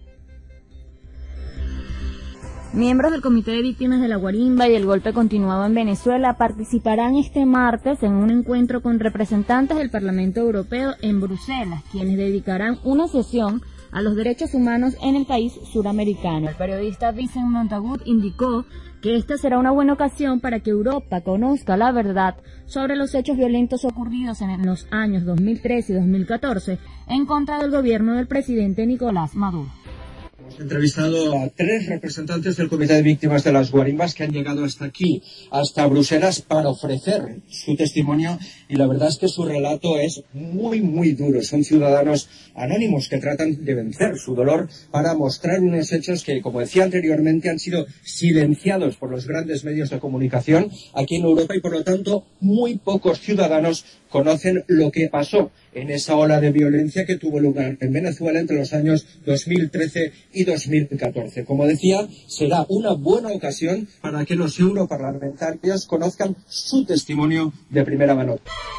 Miembros del Comité de Víctimas de la Guarimba y el golpe continuado en Venezuela participarán este martes en un encuentro con representantes del Parlamento Europeo en Bruselas, quienes dedicarán una sesión a los derechos humanos en el país suramericano. El periodista Vincent Montagut indicó que esta será una buena ocasión para que Europa conozca la verdad sobre los hechos violentos ocurridos en los años 2013 y 2014 en contra del gobierno del presidente Nicolás Maduro. Hemos entrevistado a 3 representantes del Comité de Víctimas de las Guarimbas que han llegado hasta aquí, hasta Bruselas, para ofrecer su testimonio, y la verdad es que su relato es muy, muy duro. Son ciudadanos anónimos que tratan de vencer su dolor para mostrar unos hechos que, como decía anteriormente, han sido silenciados por los grandes medios de comunicación aquí en Europa y, por lo tanto, muy pocos ciudadanos conocen lo que pasó en esa ola de violencia que tuvo lugar en Venezuela entre los años 2013 y 2014. Como decía, será una buena ocasión para que los europarlamentarios conozcan su testimonio de primera mano.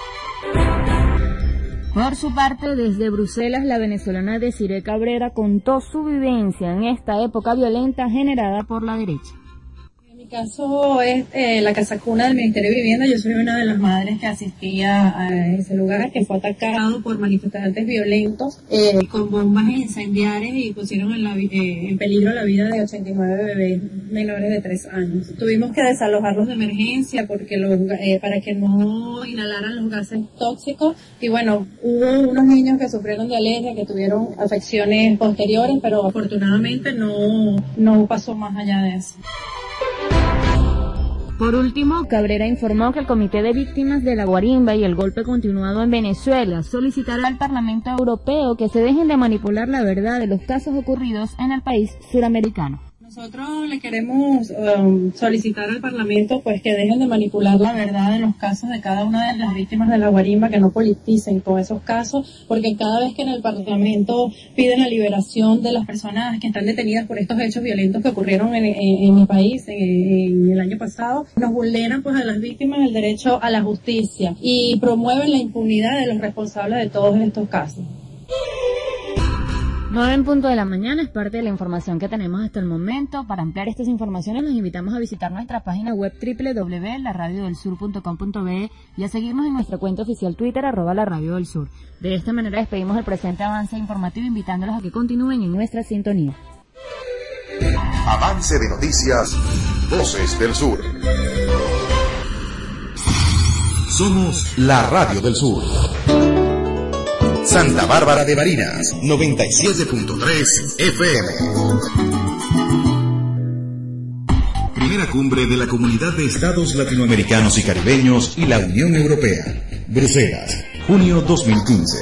Por su parte, desde Bruselas, la venezolana Desiree Cabrera contó su vivencia en esta época violenta generada por la derecha. Mi caso es la casa cuna del Ministerio de Vivienda. Yo soy una de las madres que asistía a ese lugar, que fue atacado por manifestantes violentos con bombas incendiarias y pusieron en peligro la vida de 89 bebés menores de 3 años. Tuvimos que desalojarlos de emergencia porque para que no inhalaran los gases tóxicos, y bueno, hubo unos niños que sufrieron de alergia, que tuvieron afecciones posteriores, pero afortunadamente no pasó más allá de eso. Por último, Cabrera informó que el Comité de Víctimas de la Guarimba y el golpe continuado en Venezuela solicitará al Parlamento Europeo que se dejen de manipular la verdad de los casos ocurridos en el país suramericano. Nosotros le queremos solicitar al Parlamento pues que dejen de manipular la verdad de los casos de cada una de las víctimas de la Guarimba, que no politicen con esos casos, porque cada vez que en el Parlamento piden la liberación de las personas que están detenidas por estos hechos violentos que ocurrieron en mi país en el año pasado, nos vulneran pues a las víctimas el derecho a la justicia y promueven la impunidad de los responsables de todos estos casos. 9:00 a.m. es parte de la información que tenemos hasta el momento. Para ampliar estas informaciones los invitamos a visitar nuestra página web www.laradiodelsur.com.be y a seguirnos en nuestra cuenta oficial Twitter @laradiodelsur. De esta manera despedimos el presente avance informativo invitándolos a que continúen en nuestra sintonía. Avance de noticias, Voces del Sur. Somos la Radio del Sur. Santa Bárbara de Barinas, 97.3 FM. Primera cumbre de la Comunidad de Estados Latinoamericanos y Caribeños y la Unión Europea. Bruselas, junio 2015.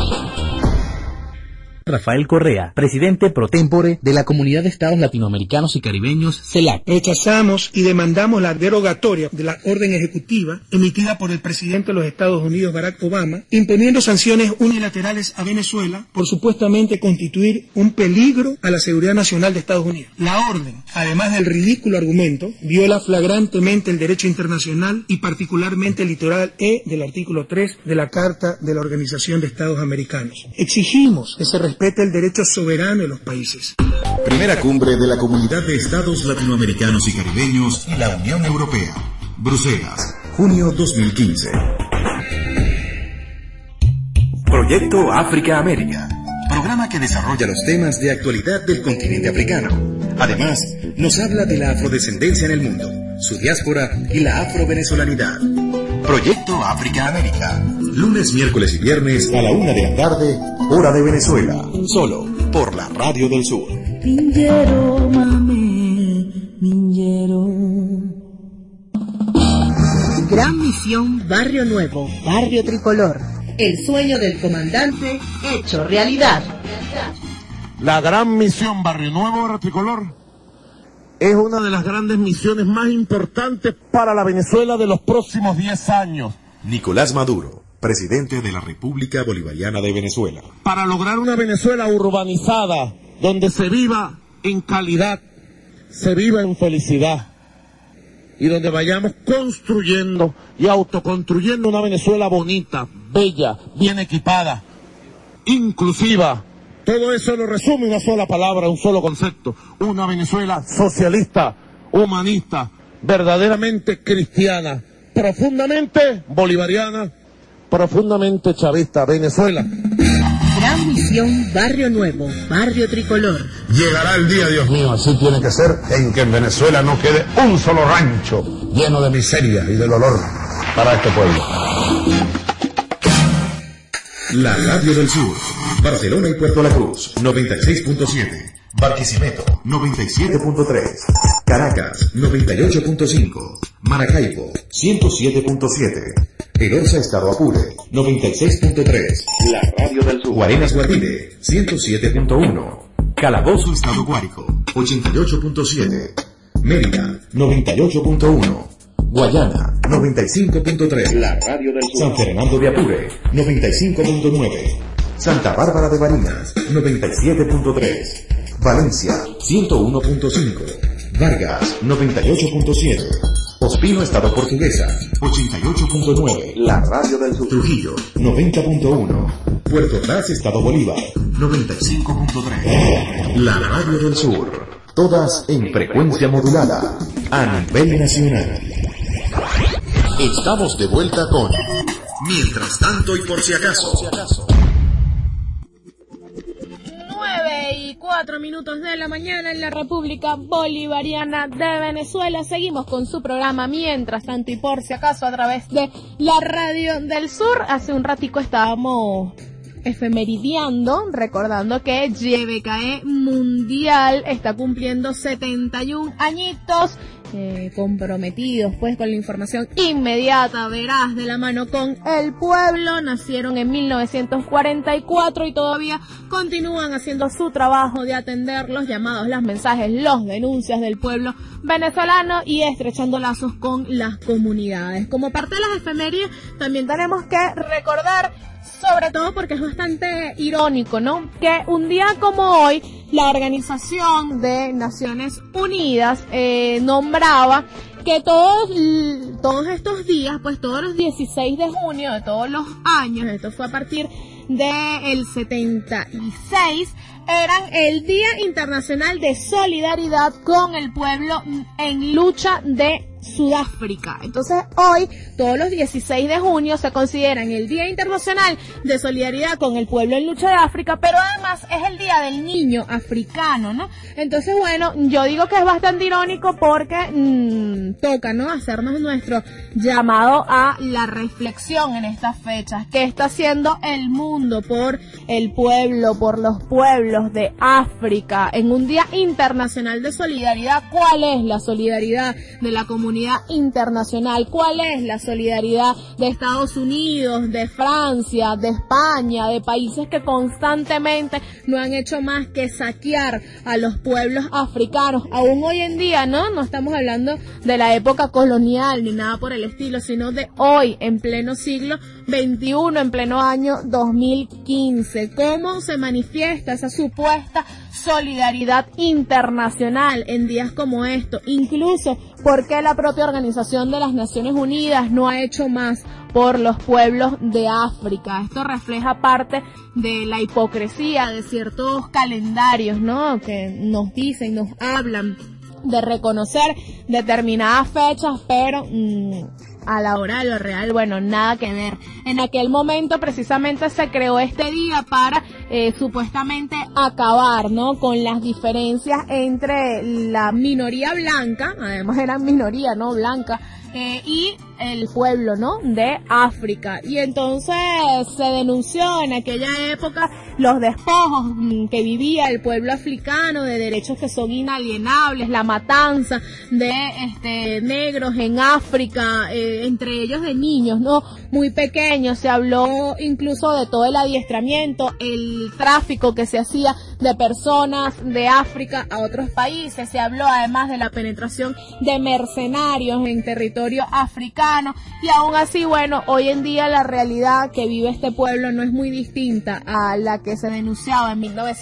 Rafael Correa, presidente pro tempore de la Comunidad de Estados Latinoamericanos y Caribeños, CELAC. Rechazamos y demandamos la derogatoria de la orden ejecutiva emitida por el presidente de los Estados Unidos, Barack Obama, imponiendo sanciones unilaterales a Venezuela por supuestamente constituir un peligro a la seguridad nacional de Estados Unidos. La orden, además del ridículo argumento, viola flagrantemente el derecho internacional y particularmente el litoral E del artículo 3 de la Carta de la Organización de Estados Americanos. Exigimos que se respete el derecho soberano de los países. Primera cumbre de la Comunidad de Estados Latinoamericanos y Caribeños y la Unión Europea. Bruselas, junio 2015. Proyecto África-América. Programa que desarrolla los temas de actualidad del continente africano. Además, nos habla de la afrodescendencia en el mundo, su diáspora y la afrovenezolanidad. Proyecto África-América. Lunes, miércoles y viernes a la 1 de la tarde, hora de Venezuela. Solo por la Radio del Sur. Minjero, mami, minjero. Gran Misión Barrio Nuevo, Barrio Tricolor. El sueño del comandante hecho realidad. La Gran Misión Barrio Nuevo, Barrio Tricolor es una de las grandes misiones más importantes para la Venezuela de los próximos 10 años. Nicolás Maduro, presidente de la República Bolivariana de Venezuela. Para lograr una Venezuela urbanizada, donde se viva en calidad, se viva en felicidad, y donde vayamos construyendo y autoconstruyendo una Venezuela bonita, bella, bien equipada, inclusiva. Todo eso lo resume una sola palabra, un solo concepto: una Venezuela socialista, humanista, verdaderamente cristiana, profundamente bolivariana, profundamente chavista. Venezuela. Gran Misión Barrio Nuevo, Barrio Tricolor. Llegará el día, Dios mío, así tiene que ser, en que en Venezuela no quede un solo rancho lleno de miseria y de dolor para este pueblo. La Radio del Sur. Barcelona y Puerto La Cruz, 96.7. Barquisimeto, 97.3. Caracas, 98.5. Maracaibo, 107.7. El Orza, Estado Apure, 96.3. La Radio del Sur. Guarenas Guardile, 107.1. Calabozo, Estado Guárico, 88.7. Mérida, 98.1. Guayana, 95.3. La Radio del Sur. San Fernando de Apure, 95.9. Santa Bárbara de Barinas, 97.3. Valencia, 101.5. Vargas, 98.7. Ospino, Estado Portuguesa, 88.9. La Radio del Sur. Trujillo, 90.1. Puerto Ordaz, Estado Bolívar, 95.3. La Radio del Sur. Todas en frecuencia modulada, a nivel nacional. Estamos de vuelta con Mientras tanto y por si acaso. 9:04 de la mañana en la República Bolivariana de Venezuela. Seguimos con su programa Mientras tanto y por si acaso a través de la Radio del Sur. Hace un ratico estábamos efemerideando, recordando que YBKE Mundial está cumpliendo 71 añitos, comprometidos pues con la información inmediata, veraz, de la mano con el pueblo. Nacieron en 1944 y todavía continúan haciendo su trabajo de atender los llamados, los mensajes, las denuncias del pueblo venezolano y estrechando lazos con las comunidades. Como parte de las efemérides también tenemos que recordar, sobre todo porque es bastante irónico, ¿no?, que un día como hoy la Organización de Naciones Unidas nombraba que todos estos días, pues todos los 16 de junio de todos los años, esto fue a partir del 76, eran el Día Internacional de Solidaridad con el pueblo en lucha de Sudáfrica. Entonces hoy, todos los 16 de junio se consideran el Día Internacional de Solidaridad con el pueblo en lucha de África, pero además es el Día del Niño Africano, ¿no? Entonces, bueno, yo digo que es bastante irónico porque toca, ¿no?, hacernos nuestro llamado a la reflexión en estas fechas. ¿Qué está haciendo el mundo por el pueblo, por los pueblos de África en un Día Internacional de Solidaridad? ¿Cuál es la solidaridad de la comunidad internacional? ¿Cuál es la solidaridad de Estados Unidos, de Francia, de España, de países que constantemente no han hecho más que saquear a los pueblos africanos? Aún hoy en día, no estamos hablando de la época colonial ni nada por el estilo, sino de hoy, en pleno siglo XXI, en pleno año 2015. ¿Cómo se manifiesta esa supuesta solidaridad internacional en días como estos? Incluso, ¿por qué la propia Organización de las Naciones Unidas no ha hecho más por los pueblos de África? Esto refleja parte de la hipocresía de ciertos calendarios, ¿no?, que nos dicen, nos hablan de reconocer determinadas fechas, pero a la hora de lo real, bueno, nada que ver. En aquel momento precisamente se creó este día para supuestamente acabar, ¿no?, con las diferencias entre la minoría blanca, además eran minoría, ¿no?, blanca, y el pueblo, ¿no?, de África. Y entonces se denunció en aquella época los despojos que vivía el pueblo africano de derechos que son inalienables, la matanza de negros en África, entre ellos de niños, ¿no?, muy pequeños. Se habló incluso de todo el adiestramiento, el tráfico que se hacía de personas de África a otros países. Se habló además de la penetración de mercenarios en territorio africano. Y aún así, bueno, hoy en día la realidad que vive este pueblo no es muy distinta a la que se denunciaba en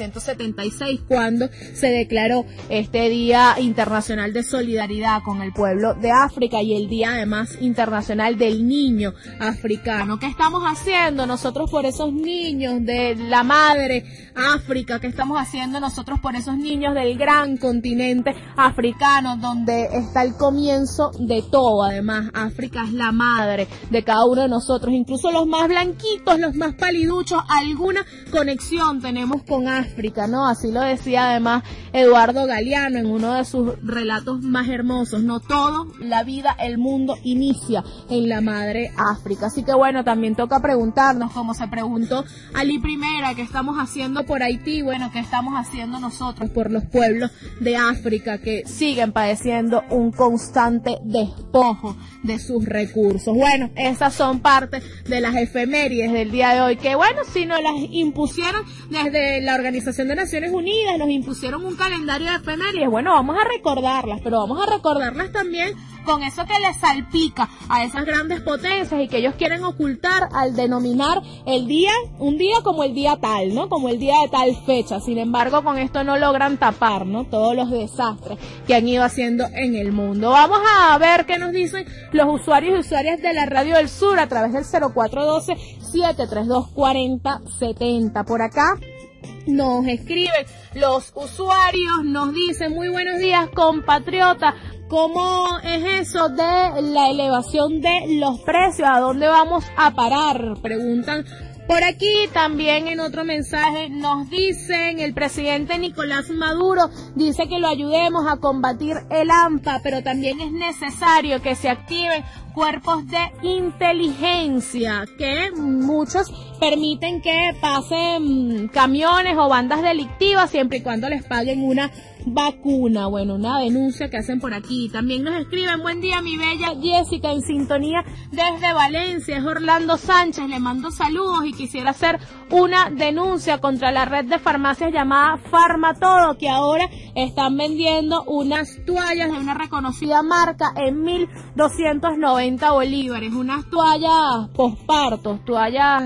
1976, cuando se declaró este Día Internacional de Solidaridad con el pueblo de África y el Día además Internacional del Niño Africano. ¿Qué estamos haciendo nosotros por esos niños de la madre África? ¿Qué estamos haciendo nosotros por esos niños del gran continente africano, donde está el comienzo de todo? Además, África es la madre de cada uno de nosotros, incluso los más blanquitos, los más paliduchos, alguna conexión tenemos con África, ¿no? Así lo decía además Eduardo Galeano en uno de sus relatos más hermosos, ¿no? Todo, la vida, el mundo inicia en la madre África. Así que bueno, también toca preguntarnos, como se preguntó Ali Primera, ¿qué estamos haciendo por Haití? Bueno, ¿qué estamos haciendo nosotros por los pueblos de África que siguen padeciendo un constante despojo de sus recursos? Bueno, esas son parte de las efemérides del día de hoy, que bueno, si nos las impusieron desde la Organización de Naciones Unidas, nos impusieron un calendario de efemérides, bueno, vamos a recordarlas, pero vamos a recordarlas también con eso que les salpica a esas grandes potencias y que ellos quieren ocultar al denominar el día, un día como el día tal, ¿no?, como el día de tal fecha. Sin embargo, con esto no logran tapar, ¿no?, todos los desastres que han ido haciendo en el mundo. Vamos a ver qué nos dicen los usuarios y usuarias de la Radio del Sur a través del 0412-732-4070. Por acá nos escriben los usuarios, nos dicen: muy buenos días, compatriota. ¿Cómo es eso de la elevación de los precios? ¿A dónde vamos a parar?, preguntan por aquí. También en otro mensaje nos dicen: el presidente Nicolás Maduro dice que lo ayudemos a combatir el AMPA, pero también es necesario que se activen cuerpos de inteligencia, que muchos permiten que pasen camiones o bandas delictivas siempre y cuando les paguen una vacuna. Bueno, una denuncia que hacen por aquí. También nos escriben: buen día, mi bella Jessica, en sintonía desde Valencia. Es Orlando Sánchez, le mando saludos y quisiera hacer una denuncia contra la red de farmacias llamada Farmatodo, que ahora están vendiendo unas toallas de una reconocida marca en 1.290 bolívares, unas toallas pospartos, toallas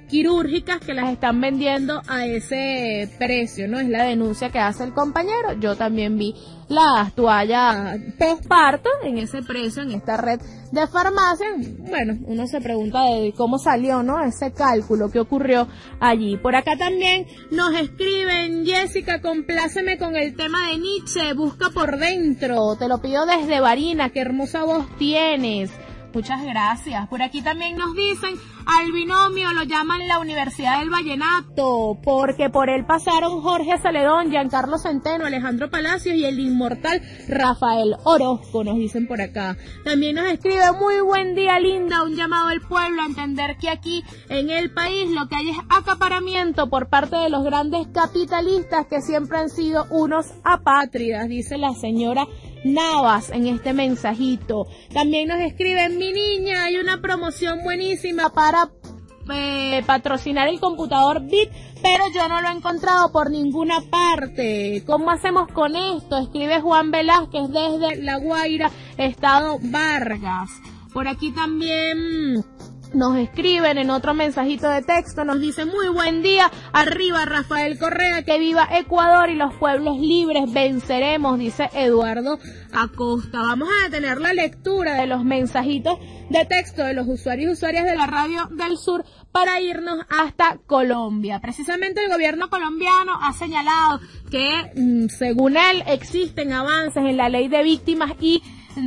quirúrgicas que las están vendiendo a ese precio, ¿no? Es la denuncia que hace el compañero. Yo también vi las toallas postparto en ese precio, en esta red de farmacia. Bueno, uno se pregunta de cómo salió, ¿no? Ese cálculo, qué ocurrió allí. Por acá también nos escriben: Jessica, compláceme con el tema de Nietzsche, busca por dentro, te lo pido desde Barinas, qué hermosa voz tienes. Muchas gracias. Por aquí también nos dicen: al binomio lo llaman la Universidad del Vallenato, porque por él pasaron Jorge Celedón, Giancarlo Centeno, Alejandro Palacios y el inmortal Rafael Orozco, nos dicen por acá. También nos escribe: muy buen día, linda, un llamado al pueblo a entender que aquí en el país lo que hay es acaparamiento por parte de los grandes capitalistas que siempre han sido unos apátridas, dice la señora Navas en este mensajito. También nos escriben: mi niña, hay una promoción buenísima para patrocinar el computador Bit, pero yo no lo he encontrado por ninguna parte. ¿Cómo hacemos con esto? Escribe Juan Velázquez desde La Guaira, Estado Vargas. Por aquí también nos escriben en otro mensajito de texto, nos dice: muy buen día, arriba Rafael Correa, que viva Ecuador y los pueblos libres, venceremos, dice Eduardo Acosta. Vamos a detener la lectura de los mensajitos de texto de los usuarios y usuarias de la Radio del Sur para irnos hasta Colombia. Precisamente el gobierno colombiano ha señalado que, según él, existen avances en la ley de víctimas y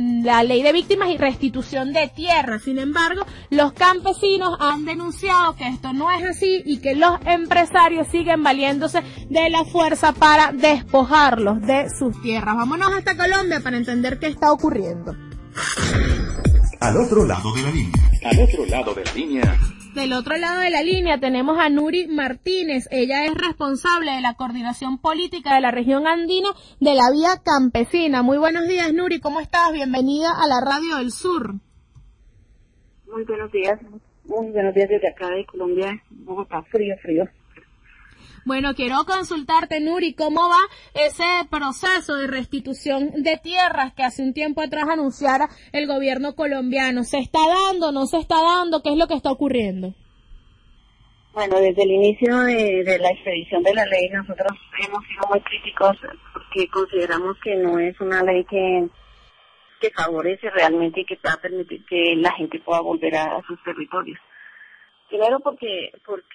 restitución de tierra. Sin embargo, los campesinos han denunciado que esto no es así y que los empresarios siguen valiéndose de la fuerza para despojarlos de sus tierras. Vámonos hasta Colombia para entender qué está ocurriendo. Al otro lado de la línea. Al otro lado de la línea. Del otro lado de la línea tenemos a Nuri Martínez. Ella es responsable de la coordinación política de la región andina de la Vía Campesina. Muy buenos días, Nuri, ¿cómo estás? Bienvenida a la Radio del Sur. Muy buenos días desde acá de Colombia. Bogotá, frío. Bueno, quiero consultarte, Nuri, ¿cómo va ese proceso de restitución de tierras que hace un tiempo atrás anunciara el gobierno colombiano? ¿Se está dando, no se está dando? ¿Qué es lo que está ocurriendo? Bueno, desde el inicio de la expedición de la ley, nosotros hemos sido muy críticos porque consideramos que no es una ley que favorece realmente y que va a permitir que la gente pueda volver a sus territorios. Primero porque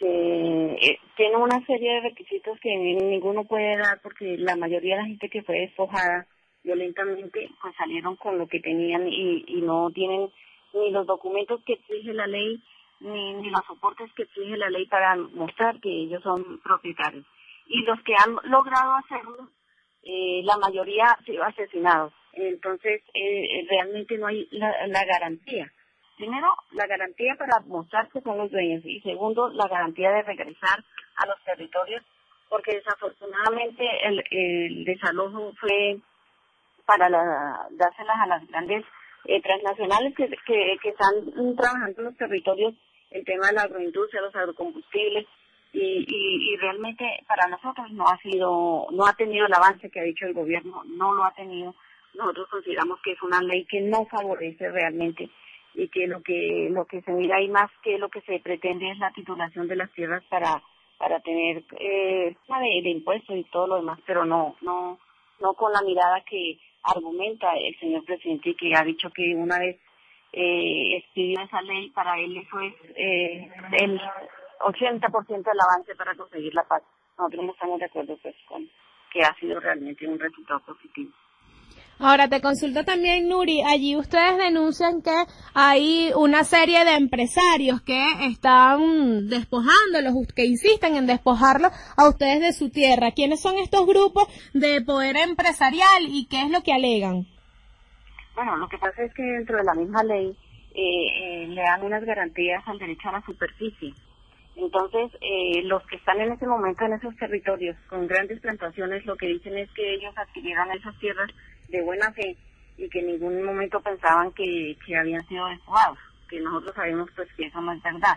tiene una serie de requisitos que ninguno puede dar, porque la mayoría de la gente que fue despojada violentamente pues salieron con lo que tenían y no tienen ni los documentos que exige la ley ni los soportes que exige la ley para mostrar que ellos son propietarios. Y los que han logrado hacerlo, la mayoría han sido asesinados. Entonces realmente no hay la garantía. Primero, la garantía para mostrar que son los dueños y segundo, la garantía de regresar a los territorios, porque desafortunadamente el desalojo fue para dárselas a las grandes transnacionales que están trabajando en los territorios, el tema de la agroindustria, los agrocombustibles y realmente para nosotros no ha tenido el avance que ha dicho el gobierno, no lo ha tenido. Nosotros consideramos que es una ley que no favorece realmente y que lo que se mira ahí más que lo que se pretende es la titulación de las tierras para tener de impuestos y todo lo demás, pero no con la mirada que argumenta el señor presidente y que ha dicho que una vez expidió esa ley, para él eso es el 80% del avance para conseguir la paz. Nosotros no estamos de acuerdo pues con que ha sido realmente un resultado positivo. Ahora te consulto también, Nuri, allí ustedes denuncian que hay una serie de empresarios que están despojándolos, que insisten en despojarlos a ustedes de su tierra. ¿Quiénes son estos grupos de poder empresarial y qué es lo que alegan? Bueno, lo que pasa es que dentro de la misma ley le dan unas garantías al derecho a la superficie. Entonces, los que están en ese momento en esos territorios con grandes plantaciones, lo que dicen es que ellos adquirieron esas tierras de buena fe y que en ningún momento pensaban que habían sido despojados, que nosotros sabemos pues que eso no es verdad.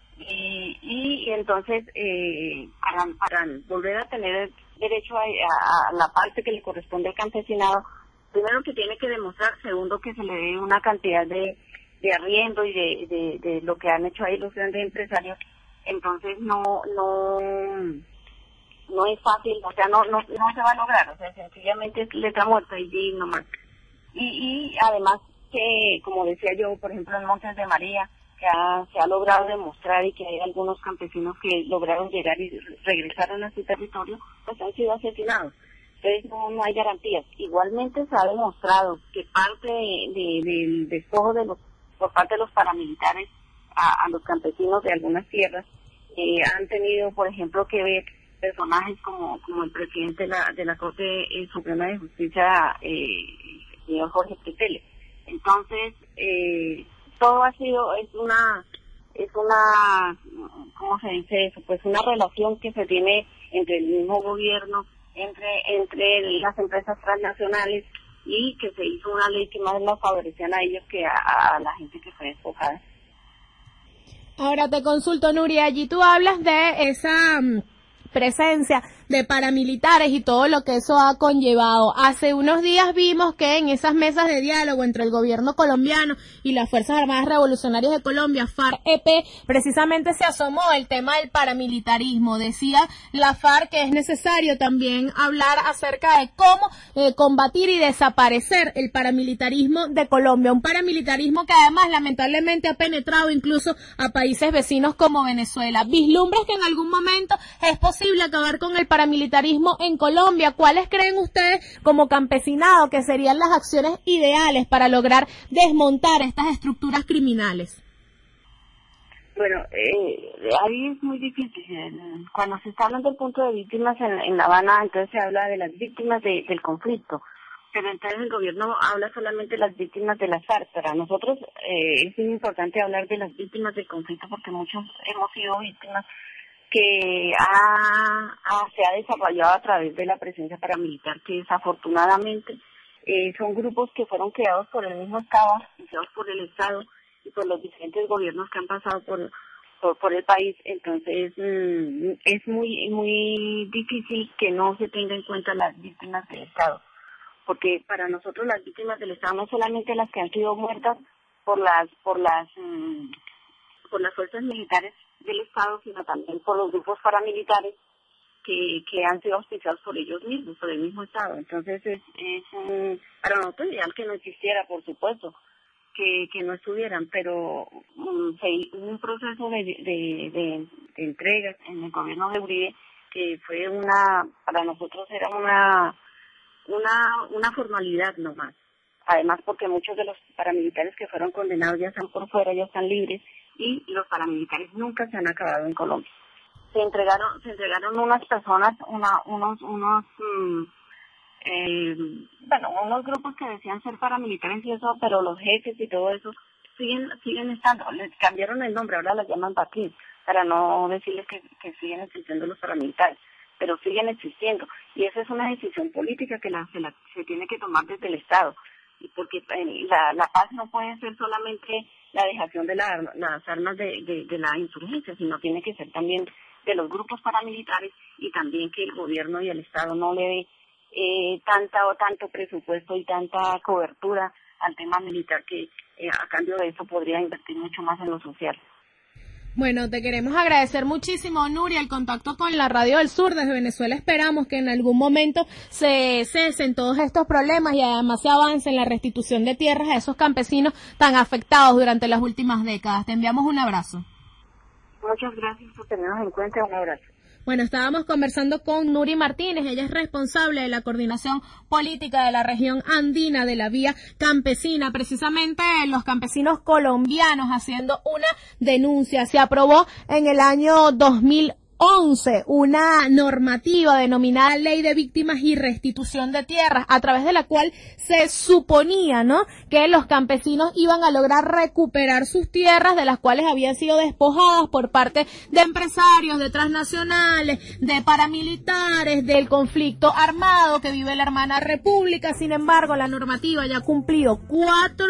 Y entonces, para volver a tener derecho a la parte que le corresponde al campesinado, primero que tiene que demostrar, segundo que se le dé una cantidad de arriendo y de lo que han hecho ahí los grandes empresarios, entonces no es fácil, o sea, no se va a lograr, o sea, sencillamente es letra muerta y nomás. Y además que, como decía yo, por ejemplo, en Montes de María, se ha logrado demostrar y que hay algunos campesinos que lograron llegar y regresaron a su territorio, pues han sido asesinados. Entonces no hay garantías. Igualmente se ha demostrado que parte del despojo por parte de los paramilitares a los campesinos de algunas tierras han tenido, por ejemplo, que ver personajes como el presidente de la Corte Suprema de Justicia, el señor Jorge Petele. Entonces, todo es una, ¿cómo se dice eso? Pues una relación que se tiene entre el mismo gobierno, entre las empresas transnacionales, y que se hizo una ley que más nos favorecían a ellos que a la gente que fue despojada. Ahora te consulto, Nuria, allí tú hablas de esa presencia de paramilitares y todo lo que eso ha conllevado. Hace unos días vimos que en esas mesas de diálogo entre el gobierno colombiano y las Fuerzas Armadas Revolucionarias de Colombia, FARC-EP, precisamente se asomó el tema del paramilitarismo. Decía la FARC que es necesario también hablar acerca de cómo combatir y desaparecer el paramilitarismo de Colombia, un paramilitarismo que además lamentablemente ha penetrado incluso a países vecinos como Venezuela. ¿Vislumbres que en algún momento es posible acabar con el paramilitarismo en Colombia? ¿Cuáles creen ustedes como campesinado que serían las acciones ideales para lograr desmontar estas estructuras criminales? Bueno, ahí es muy difícil. Cuando se está hablando del punto de víctimas en La Habana, entonces se habla de las víctimas del conflicto, pero entonces el gobierno habla solamente de las víctimas de las FARC. Para nosotros es muy importante hablar de las víctimas del conflicto porque muchos hemos sido víctimas que se ha desarrollado a través de la presencia paramilitar, que desafortunadamente son grupos que fueron creados por el mismo Estado, creados por el Estado y por los diferentes gobiernos que han pasado por el país. Entonces es muy difícil que no se tenga en cuenta las víctimas del Estado, porque para nosotros las víctimas del Estado no solamente las que han sido muertas por las fuerzas militares del Estado, sino también por los grupos paramilitares que han sido auspiciados por ellos mismos, por el mismo Estado. Entonces es para nosotros ideal que no existiera, por supuesto, que no estuvieran, pero hubo un proceso de entrega en el gobierno de Uribe que fue para nosotros era una formalidad nomás. Además porque muchos de los paramilitares que fueron condenados ya están por fuera, ya están libres, y los paramilitares nunca se han acabado en Colombia. Se entregaron unas personas, unos grupos que decían ser paramilitares y eso, pero los jefes y todo eso siguen estando. Les cambiaron el nombre, ahora las llaman patriotas, para no decirles que siguen existiendo los paramilitares, pero siguen existiendo. Y esa es una decisión política que se tiene que tomar desde el Estado, porque la paz no puede ser solamente la dejación de las armas de la insurgencia, sino tiene que ser también de los grupos paramilitares, y también que el gobierno y el Estado no le dé tanto presupuesto y tanta cobertura al tema militar, que a cambio de eso podría invertir mucho más en lo social. Bueno, te queremos agradecer muchísimo, Nuria, el contacto con la Radio del Sur desde Venezuela. Esperamos que en algún momento se cesen todos estos problemas y además se avance en la restitución de tierras a esos campesinos tan afectados durante las últimas décadas. Te enviamos un abrazo. Muchas gracias por tenernos en cuenta. Un abrazo. Bueno, estábamos conversando con Nuri Martínez. Ella es responsable de la coordinación política de la región andina de la Vía Campesina, precisamente los campesinos colombianos haciendo una denuncia. Se aprobó en el año 2011 una normativa denominada Ley de Víctimas y Restitución de Tierras, a través de la cual se suponía, ¿no?, que los campesinos iban a lograr recuperar sus tierras de las cuales habían sido despojadas por parte de empresarios, de transnacionales, de paramilitares, del conflicto armado que vive la hermana república. Sin embargo, la normativa ya ha cumplido 4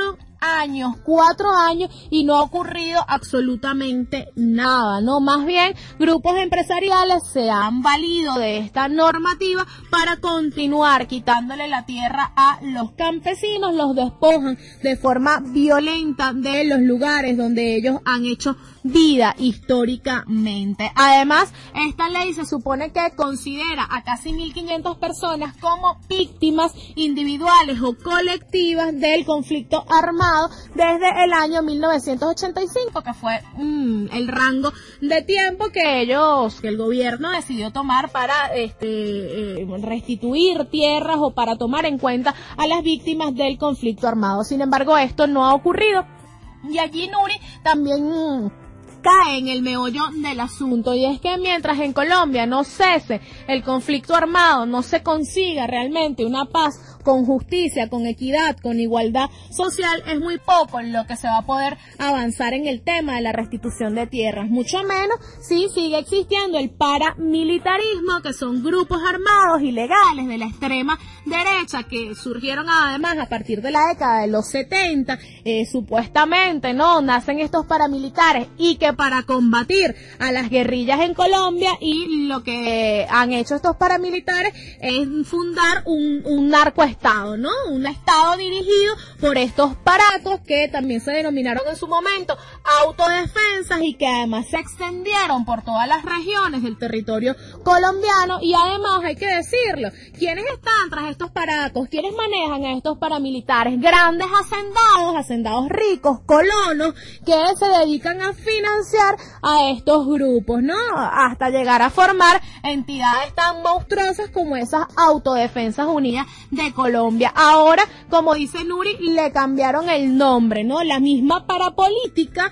años, 4 años, y no ha ocurrido absolutamente nada, ¿no? Más bien, grupos empresariales se han valido de esta normativa para continuar quitándole la tierra a los campesinos, los despojan de forma violenta de los lugares donde ellos han hecho vida históricamente. Además, esta ley se supone que considera a casi 1.500 personas como víctimas individuales o colectivas del conflicto armado desde el año 1985, que fue el rango de tiempo que el gobierno decidió tomar para restituir tierras o para tomar en cuenta a las víctimas del conflicto armado. Sin embargo, esto no ha ocurrido, y allí Nuri también cae en el meollo del asunto, y es que mientras en Colombia no cese el conflicto armado, no se consiga realmente una paz con justicia, con equidad, con igualdad social, es muy poco en lo que se va a poder avanzar en el tema de la restitución de tierras, mucho menos si sigue existiendo el paramilitarismo, que son grupos armados ilegales de la extrema derecha que surgieron además a partir de la década de los 70, supuestamente, ¿no? Nacen estos paramilitares, y que para combatir a las guerrillas en Colombia, y lo que han hecho estos paramilitares es fundar un narcoestado, ¿no? Un estado dirigido por estos paracos, que también se denominaron en su momento autodefensas, y que además se extendieron por todas las regiones del territorio colombiano. Y además, hay que decirlo, ¿quiénes están tras estos paracos? ¿Quiénes manejan a estos paramilitares? Grandes hacendados ricos, colonos, que se dedican a financiar a estos grupos, ¿no? Hasta llegar a formar entidades tan monstruosas como esas Autodefensas Unidas de Colombia. Ahora, como dice Nuri, le cambiaron el nombre, ¿no? La misma parapolítica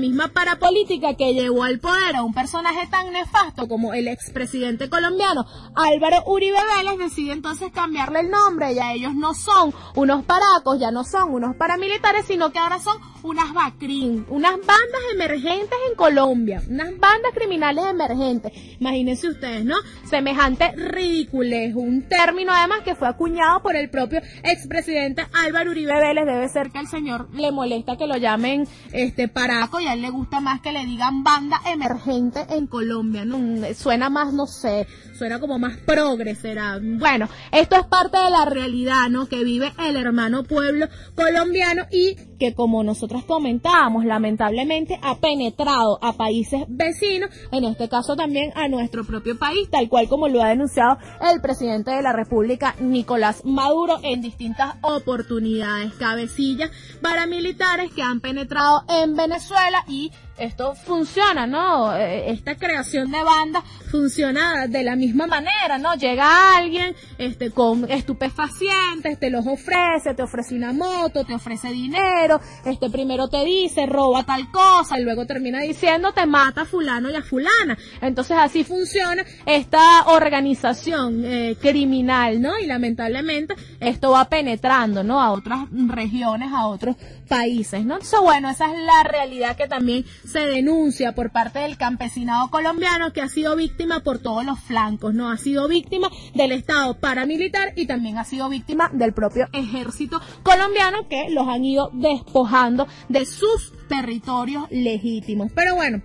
que llevó al poder a un personaje tan nefasto como el expresidente colombiano Álvaro Uribe Vélez, decide entonces cambiarle el nombre. Ya ellos no son unos paracos, ya no son unos paramilitares, sino que ahora son unas BACRIM, unas bandas emergentes en Colombia, unas bandas criminales emergentes. Imagínense ustedes, ¿no? Semejante ridiculez, un término además que fue acuñado por el propio expresidente Álvaro Uribe Vélez. Debe ser que al señor le molesta que lo llamen paraco, y a él le gusta más que le digan banda emergente en Colombia, ¿no? Suena más, no sé, suena como más progre, será. Bueno, esto es parte de la realidad, ¿no? Que vive el hermano pueblo colombiano, y que, como nosotros comentábamos, lamentablemente ha penetrado a países vecinos, en este caso también a nuestro propio país, tal cual como lo ha denunciado el presidente de la República, Nicolás Maduro, en distintas oportunidades. Cabecillas paramilitares que han penetrado en Venezuela, y esto funciona, ¿no? Esta creación de bandas funciona de la misma manera, ¿no? Llega alguien con estupefacientes, te los ofrece, te ofrece una moto, te ofrece dinero, primero te dice, roba tal cosa, y luego termina diciendo, te mata a fulano y a fulana. Entonces así funciona esta organización criminal, ¿no? Y lamentablemente esto va penetrando, ¿no? A otras regiones, a otros países, ¿no? Entonces, bueno, esa es la realidad que también se denuncia por parte del campesinado colombiano, que ha sido víctima por todos los flancos, ¿no? Ha sido víctima del Estado paramilitar, y también ha sido víctima del propio ejército colombiano, que los han ido despojando de sus territorios legítimos. Pero bueno,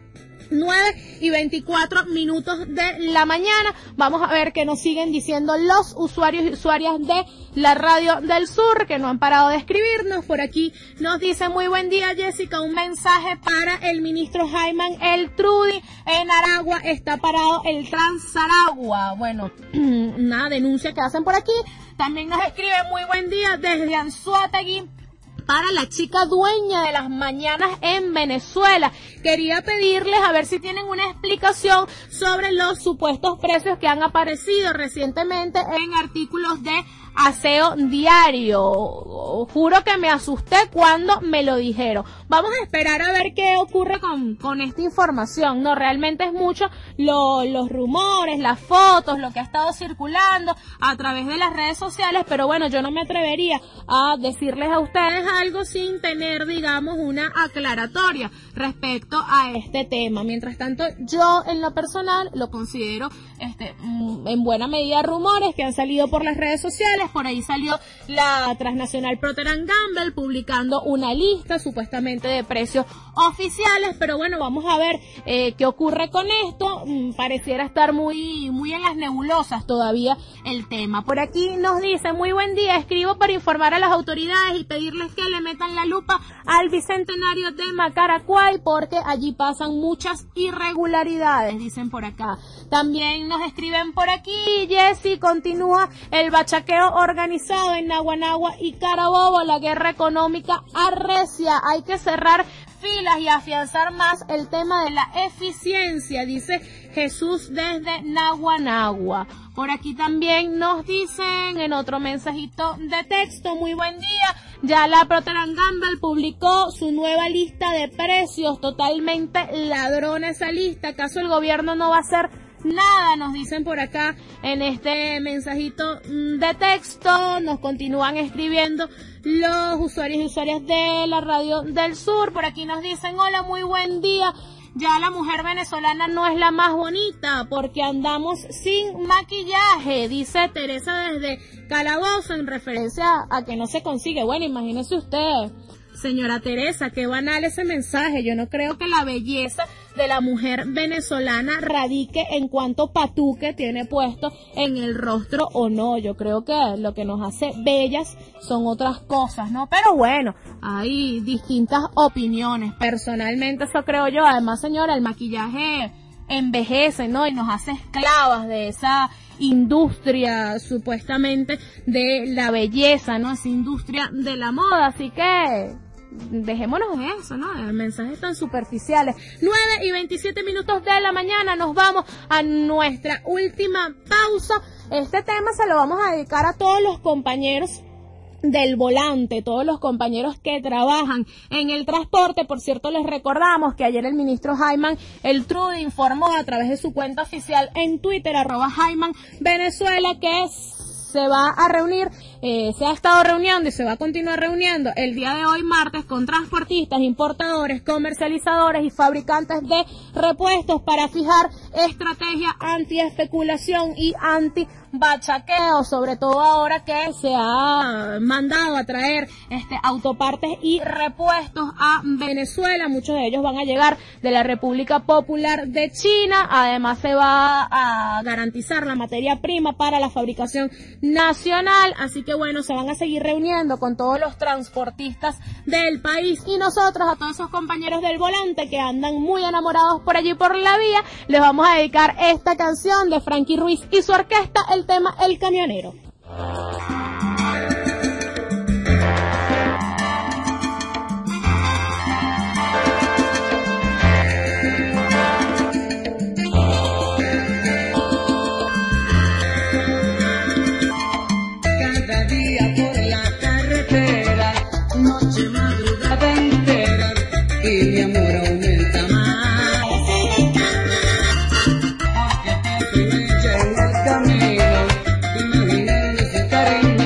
9:24 de la mañana. Vamos a ver qué nos siguen diciendo los usuarios y usuarias de la Radio del Sur, que no han parado de escribirnos. Por aquí nos dice: muy buen día, Jessica, un mensaje para el ministro Jaime El Trudi. En Aragua está parado el Transaragua. Bueno, una denuncia que hacen por aquí. También nos escribe: muy buen día desde Anzoátegui, para la chica dueña de las mañanas en Venezuela. Quería pedirles a ver si tienen una explicación sobre los supuestos precios que han aparecido recientemente en artículos de Aseo Diario. Juro que me asusté cuando me lo dijeron. Vamos a esperar a ver qué ocurre con esta información, ¿no? Realmente es mucho los rumores, las fotos, lo que ha estado circulando a través de las redes sociales, pero bueno, yo no me atrevería a decirles a ustedes algo sin tener, digamos, una aclaratoria respecto a este tema. Mientras tanto, yo en lo personal lo considero en buena medida rumores que han salido por las redes sociales. Por ahí salió la transnacional Procter & Gamble publicando una lista supuestamente de precios oficiales, pero bueno, vamos a ver qué ocurre con esto. Pareciera estar muy en las nebulosas todavía el tema. Por aquí nos dice: muy buen día, escribo para informar a las autoridades y pedirles que le metan la lupa al bicentenario de Macaracuay, porque allí pasan muchas irregularidades, dicen por acá. También nos escriben por aquí: Jessy, continúa el bachaqueo organizado en Naguanagua y Carabobo, la guerra económica arrecia, hay que cerrar filas y afianzar más el tema de la eficiencia, dice Jesús desde Naguanagua. Por aquí también nos dicen en otro mensajito de texto: muy buen día, ya la Procter & Gamble publicó su nueva lista de precios, totalmente ladrona esa lista, ¿acaso el gobierno no va a hacer nada? Nos dicen por acá en este mensajito de texto. Nos continúan escribiendo los usuarios y usuarias de la Radio del Sur. Por aquí nos dicen: hola, muy buen día, ya la mujer venezolana no es la más bonita porque andamos sin maquillaje, dice Teresa desde Calabozo, en referencia a que no se consigue. Bueno, imagínese usted, señora Teresa, qué banal ese mensaje. Yo no creo que la belleza de la mujer venezolana radique en cuánto patuque tiene puesto en el rostro o no. Yo creo que lo que nos hace bellas son otras cosas, ¿no? Pero bueno, hay distintas opiniones. Personalmente eso creo yo. Además, señora, el maquillaje envejece, ¿no? Y nos hace esclavas de esa industria supuestamente de la belleza, ¿no? Esa industria de la moda. Así que dejémonos de eso, ¿no? Mensajes tan superficiales. 9:27 de la mañana, nos vamos a nuestra última pausa. Este tema se lo vamos a dedicar a todos los compañeros del volante, todos los compañeros que trabajan en el transporte. Por cierto, les recordamos que ayer el ministro Jaiman Eltrude informó a través de su cuenta oficial en Twitter, @JaimanVenezuela, que se va a reunir, se ha estado reuniendo y se va a continuar reuniendo el día de hoy, martes, con transportistas, importadores, comercializadores y fabricantes de repuestos para fijar estrategia anti-especulación y anti-bachaqueo, sobre todo ahora que se ha mandado a traer autopartes y repuestos a Venezuela. Muchos de ellos van a llegar de la República Popular de China. Además, se va a garantizar la materia prima para la fabricación nacional. Así que bueno, se van a seguir reuniendo con todos los transportistas del país, y nosotros, a todos esos compañeros del volante que andan muy enamorados por allí por la vía, les vamos a dedicar esta canción de Frankie Ruiz y su orquesta, el tema El Camionero. Cada día por la carretera, noche, madrugada entera, y mi amor aumenta más, porque te estrella en el camino, imaginando su cariño.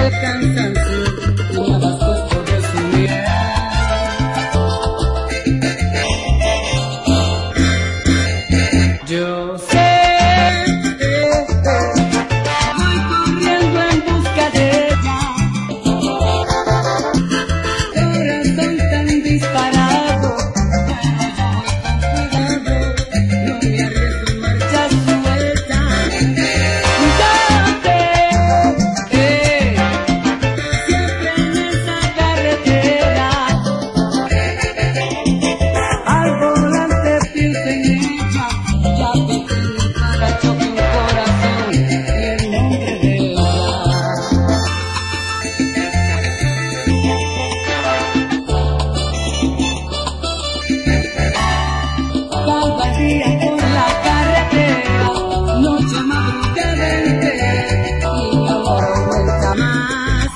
el cansancio y nada puesto de su miel. Yo sé, voy corriendo en busca de ella, corazón tan disparado, pero yo voy con cuidado, no me arriesgo en marcha suelta. Siempre en esa carretera, al volante pienso en ella, ya que tengo para choque un corazón y el nombre de ella. Cada día por la carretera, noche madrugada entera, y mi amor vuelta más.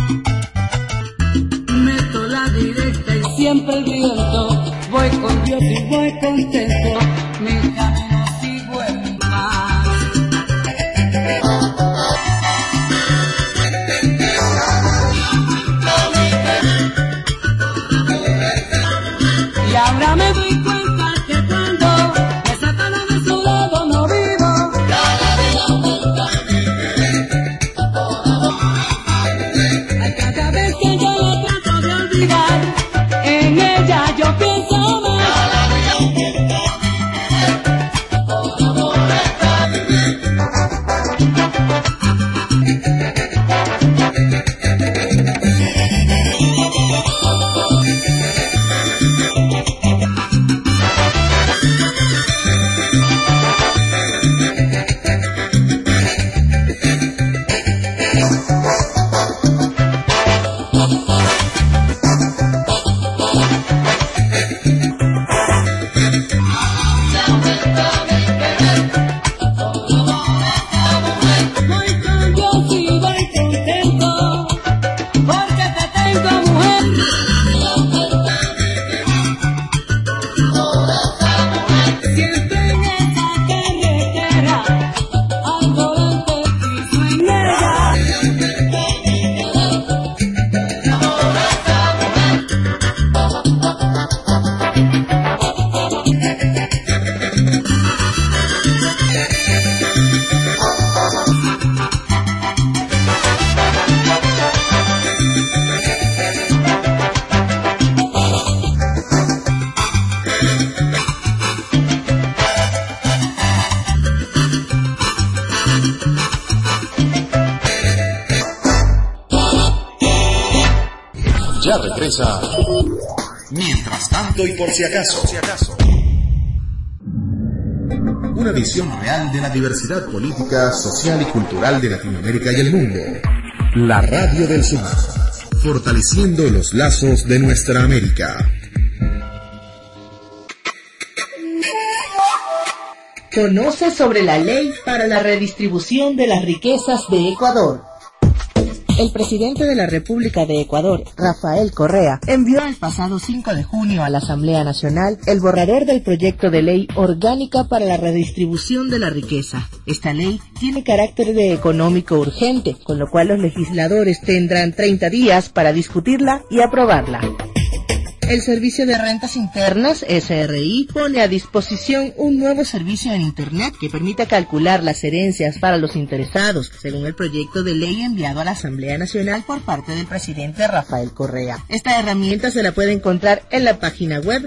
Meto la directa y siempre el viento, voy con Dios y voy contento, mi camino sigo en paz. Y ahora me doy cuenta que cuando me sacan de su lado no vivo. Cada vez que yo la trato de olvidar, en ella yo pienso más. Voy con Dios y voy contento, porque te tengo mujer. Siempre en esa carretera, al volante pienso en ella. Ya regresa. Mientras tanto y por si acaso. Una visión real de la diversidad política, social y cultural de Latinoamérica y el mundo. La Radio del Sur. Fortaleciendo los lazos de nuestra América. Conoce sobre la ley para la redistribución de las riquezas de Ecuador. El presidente de la República de Ecuador, Rafael Correa, envió el pasado 5 de junio a la Asamblea Nacional el borrador del proyecto de ley orgánica para la redistribución de la riqueza. Esta ley tiene carácter de económico urgente, con lo cual los legisladores tendrán 30 días para discutirla y aprobarla. El Servicio de Rentas Internas, SRI, pone a disposición un nuevo servicio en Internet que permita calcular las herencias para los interesados, según el proyecto de ley enviado a la Asamblea Nacional por parte del presidente Rafael Correa. Esta herramienta se la puede encontrar en la página web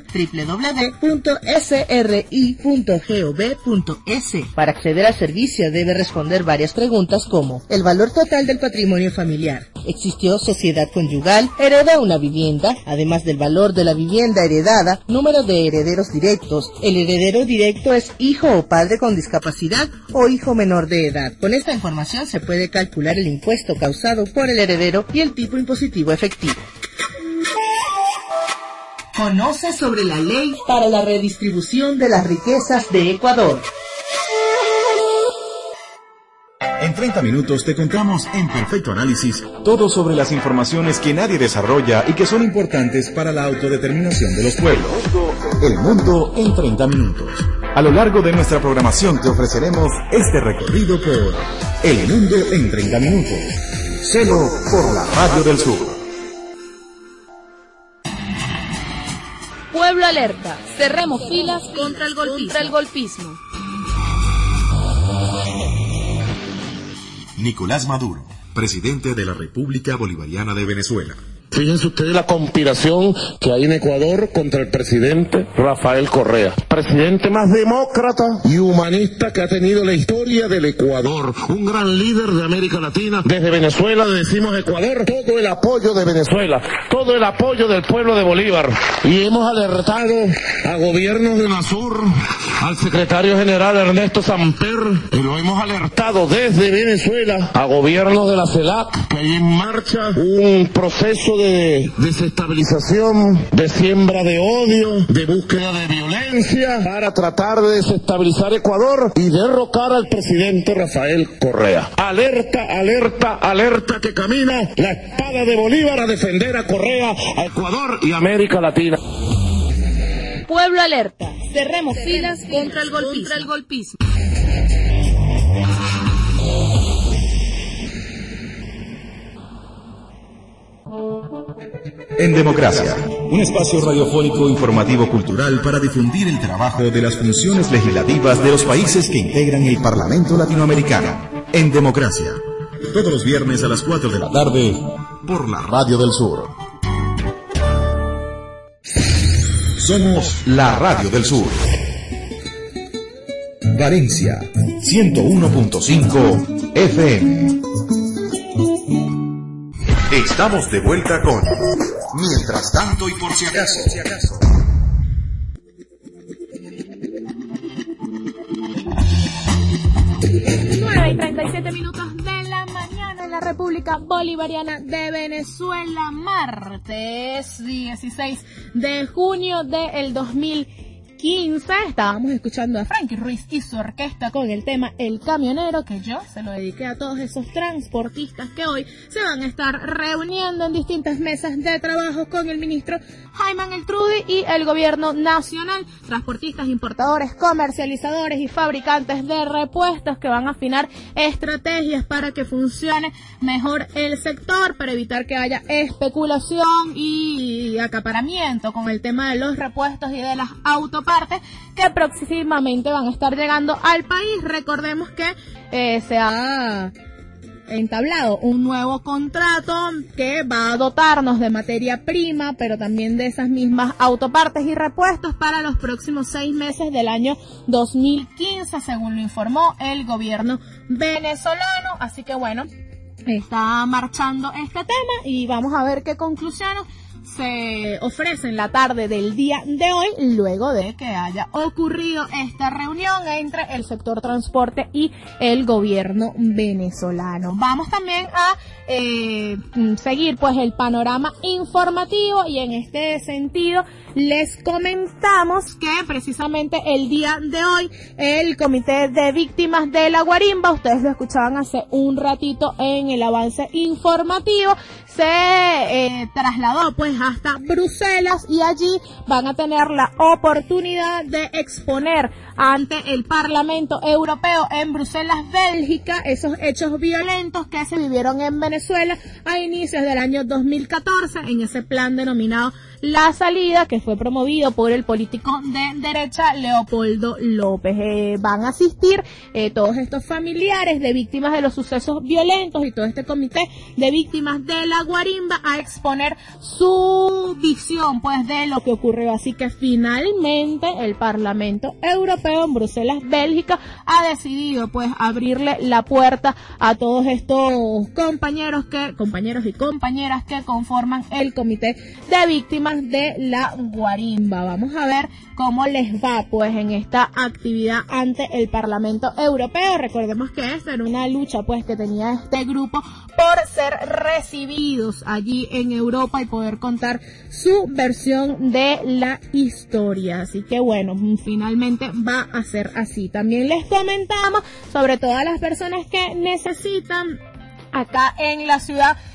www.sri.gov.es. Para acceder al servicio debe responder varias preguntas como: el valor total del patrimonio familiar, ¿existió sociedad conyugal? ¿Hereda una vivienda? Además del valor de la vivienda heredada, número de herederos directos. ¿El heredero directo es hijo o padre con discapacidad o hijo menor de edad? Con esta información se puede calcular el impuesto causado por el heredero y el tipo impositivo efectivo. Conoce sobre la ley para la redistribución de las riquezas de Ecuador. En 30 minutos te contamos en perfecto análisis todo sobre las informaciones que nadie desarrolla y que son importantes para la autodeterminación de los pueblos. El mundo en 30 minutos. A lo largo de nuestra programación te ofreceremos este recorrido por El mundo en 30 minutos. Celo por la Radio del Sur. Pueblo alerta, cerremos filas contra el golpismo. Nicolás Maduro, presidente de la República Bolivariana de Venezuela. Fíjense ustedes la conspiración que hay en Ecuador contra el presidente Rafael Correa, presidente más demócrata y humanista que ha tenido la historia del Ecuador, un gran líder de América Latina. Desde Venezuela le decimos Ecuador, todo el apoyo de Venezuela, todo el apoyo del pueblo de Bolívar. Y hemos alertado a gobiernos de Masur, al secretario general Ernesto Samper, y lo hemos alertado desde Venezuela a gobiernos de la CELAC, que hay en marcha un proceso de desestabilización, de siembra de odio, de búsqueda de violencia para tratar de desestabilizar Ecuador y derrocar al presidente Rafael Correa. Alerta, alerta, alerta, que camina la espada de Bolívar a defender a Correa, a Ecuador y América Latina. Pueblo alerta, cerremos filas contra el golpismo. En Democracia, un espacio radiofónico informativo cultural para difundir el trabajo de las funciones legislativas de los países que integran el Parlamento Latinoamericano. En Democracia, todos los viernes a las 4 de la tarde, por la Radio del Sur. Somos la Radio del Sur. Valencia, 101.5 FM. Estamos de vuelta con Mientras tanto y por si acaso. 9:37 de la mañana en la República Bolivariana de Venezuela, martes 16 de junio del 2015. Estábamos escuchando a Frankie Ruiz y su orquesta con el tema El Camionero, que yo se lo dediqué a todos esos transportistas que hoy se van a estar reuniendo en distintas mesas de trabajo con el ministro Jaime Eltrudy y el gobierno nacional. Transportistas, importadores, comercializadores y fabricantes de repuestos que van a afinar estrategias para que funcione mejor el sector, para evitar que haya especulación y acaparamiento con el tema de los repuestos y de las autopartes que próximamente van a estar llegando al país. Recordemos que se ha entablado un nuevo contrato que va a dotarnos de materia prima, pero también de esas mismas autopartes y repuestos para los próximos 6 meses del año 2015, según lo informó el gobierno venezolano. Así que bueno, está marchando este tema y vamos a ver qué conclusiones se ofrece en la tarde del día de hoy, luego de que haya ocurrido esta reunión entre el sector transporte y el gobierno venezolano. Vamos también a seguir pues el panorama informativo, y en este sentido les comentamos que precisamente el día de hoy el Comité de Víctimas de la Guarimba, ustedes lo escuchaban hace un ratito en el avance informativo, se trasladó pues hasta Bruselas, y allí van a tener la oportunidad de exponer ante el Parlamento Europeo en Bruselas, Bélgica, esos hechos violentos que se vivieron en Venezuela a inicios del año 2014 en ese plan denominado La Salida, que fue promovido por el político de derecha Leopoldo López. Van a asistir todos estos familiares de víctimas de los sucesos violentos y todo este comité de víctimas de la Guarimba a exponer su visión pues de lo que ocurrió. Así que finalmente el Parlamento Europeo en Bruselas, Bélgica, ha decidido pues abrirle la puerta a todos estos compañeros y compañeras que conforman el comité de víctimas de la Guarimba. Vamos a ver cómo les va pues en esta actividad ante el Parlamento Europeo. Recordemos que esta era una lucha pues que tenía este grupo por ser recibidos allí en Europa y poder contar su versión de la historia. Así que bueno, finalmente va a ser así. También les comentamos sobre todas las personas que necesitan acá en la ciudad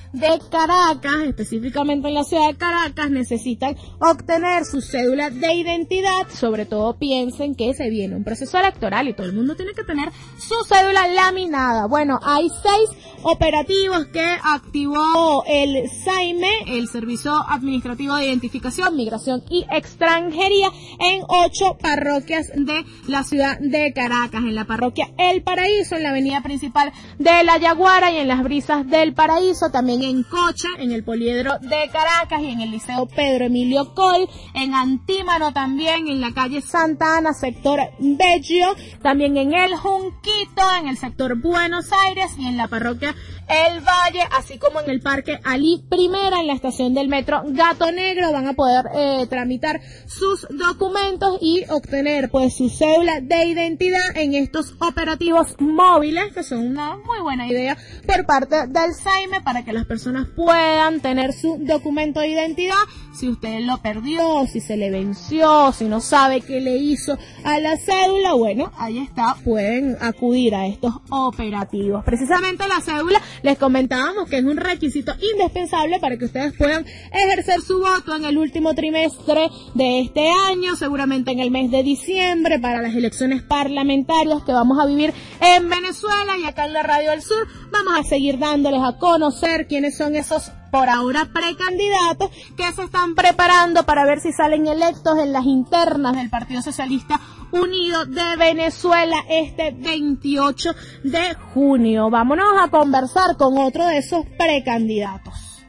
de Caracas, específicamente en la ciudad de Caracas, necesitan obtener su cédula de identidad. Sobre todo piensen que se viene un proceso electoral y todo el mundo tiene que tener su cédula laminada. Bueno, hay 6 operativos que activó el SAIME, el Servicio Administrativo de Identificación, Migración y Extranjería, en 8 parroquias de la ciudad de Caracas, en la parroquia El Paraíso, en la avenida principal de La Yaguara y en las Brisas del Paraíso, también en Cocha, en el Poliedro de Caracas y en el Liceo Pedro Emilio Coll, en Antímano también, en la calle Santa Ana, sector Bello, también en El Junquito, en el sector Buenos Aires y en la parroquia El Valle, así como en el Parque Alí Primera, en la estación del metro Gato Negro. Van a poder tramitar sus documentos y obtener pues su cédula de identidad en estos operativos móviles, que son una muy buena idea por parte del SAIME para que las personas puedan tener su documento de identidad. Si usted lo perdió, si se le venció, si no sabe qué le hizo a la cédula, bueno, ahí está, pueden acudir a estos operativos. Precisamente la cédula, les comentábamos que es un requisito indispensable para que ustedes puedan ejercer su voto en el último trimestre de este año, seguramente en el mes de diciembre, para las elecciones parlamentarias que vamos a vivir en Venezuela. Y acá en la Radio del Sur vamos a seguir dándoles a conocer quiénes son esos por ahora precandidatos que se están preparando para ver si salen electos en las internas del Partido Socialista Unido de Venezuela este 28 de junio. Vámonos a conversar con otro de esos precandidatos.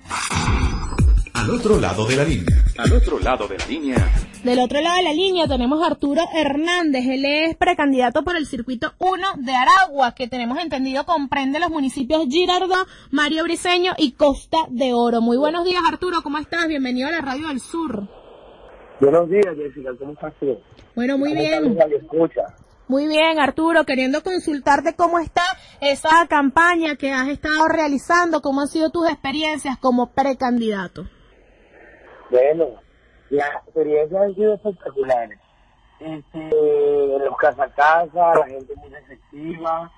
Al otro lado de la línea. Al otro lado de la línea. Del otro lado de la línea tenemos a Arturo Hernández. Él es precandidato por el circuito 1 de Aragua, que tenemos entendido comprende los municipios Girardot, Mario Briceño y Costa de Oro. Muy buenos días, Arturo, ¿cómo estás? Bienvenido a la Radio del Sur. Buenos días, Jessica, ¿cómo estás tú? Bueno, muy bien. Muy bien, Arturo, queriendo consultarte cómo está esa campaña que has estado realizando, cómo han sido tus experiencias como precandidato. Bueno, las experiencias han sido espectaculares. En los casa a casa, la gente muy receptiva,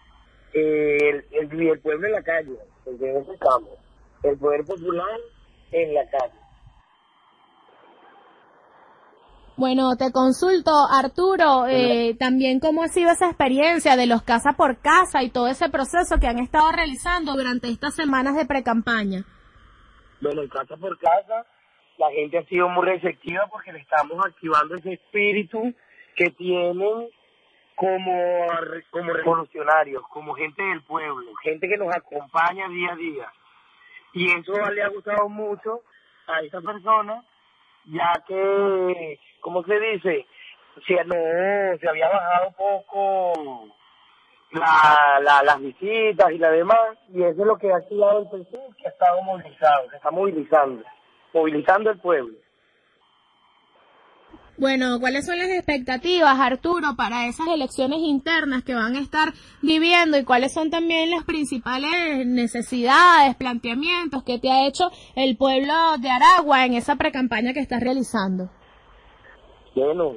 el pueblo en la calle, porque en ese campo, el poder popular en la calle. Bueno, te consulto, Arturo, también cómo ha sido esa experiencia de los casa por casa y todo ese proceso que han estado realizando durante estas semanas de precampaña. Bueno, el casa por casa, la gente ha sido muy receptiva porque le estamos activando ese espíritu que tienen como revolucionarios, como gente del pueblo, gente que nos acompaña día a día. Y eso le ha gustado mucho a esta persona, ya que, ¿cómo se dice? Se había bajado poco las visitas y la demás, y eso es lo que ha activado el perfil, que ha estado movilizado, que está movilizando el pueblo. Bueno, ¿cuáles son las expectativas, Arturo, para esas elecciones internas que van a estar viviendo y cuáles son también las principales necesidades, planteamientos que te ha hecho el pueblo de Aragua en esa precampaña que estás realizando? Bueno,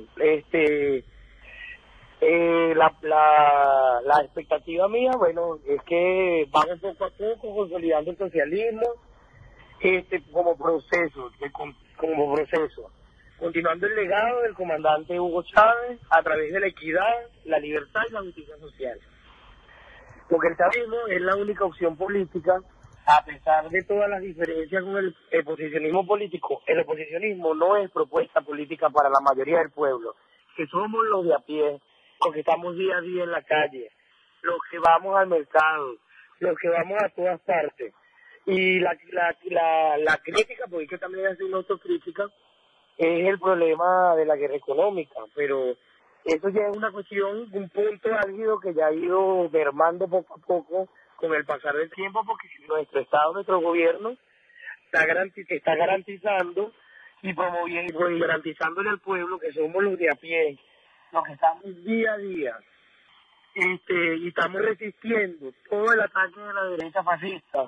la expectativa mía, bueno, es que vamos poco a poco consolidando el socialismo, como proceso, continuando el legado del comandante Hugo Chávez a través de la equidad, la libertad y la justicia social. Porque el chavismo es la única opción política, a pesar de todas las diferencias con el oposicionismo político. El oposicionismo no es propuesta política para la mayoría del pueblo, que somos los de a pie, los que estamos día a día en la calle, los que vamos al mercado, los que vamos a todas partes. Y la crítica, porque hay que también hacer una autocrítica, es el problema de la guerra económica, pero eso ya es una cuestión, un punto álgido que ya ha ido mermando poco a poco con el pasar del tiempo, porque nuestro Estado, nuestro gobierno está garantizando y promoviendo y garantizándole al pueblo que somos los de a pie, los que estamos día a día, y estamos resistiendo todo el ataque de la derecha fascista.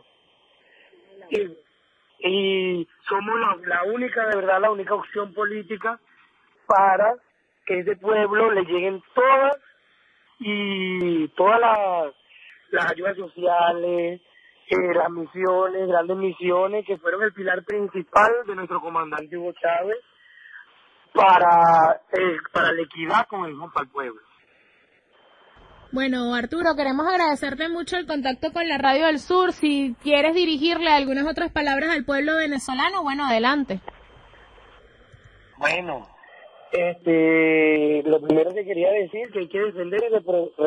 Y somos la única, de verdad, la única opción política para que ese pueblo le lleguen todas las ayudas sociales, las misiones, grandes misiones, que fueron el pilar principal de nuestro comandante Hugo Chávez para la equidad con el mismo para el pueblo. Bueno, Arturo, queremos agradecerte mucho el contacto con la Radio del Sur. Si quieres dirigirle algunas otras palabras al pueblo venezolano, bueno, adelante. Bueno, lo primero que quería decir que hay que defender y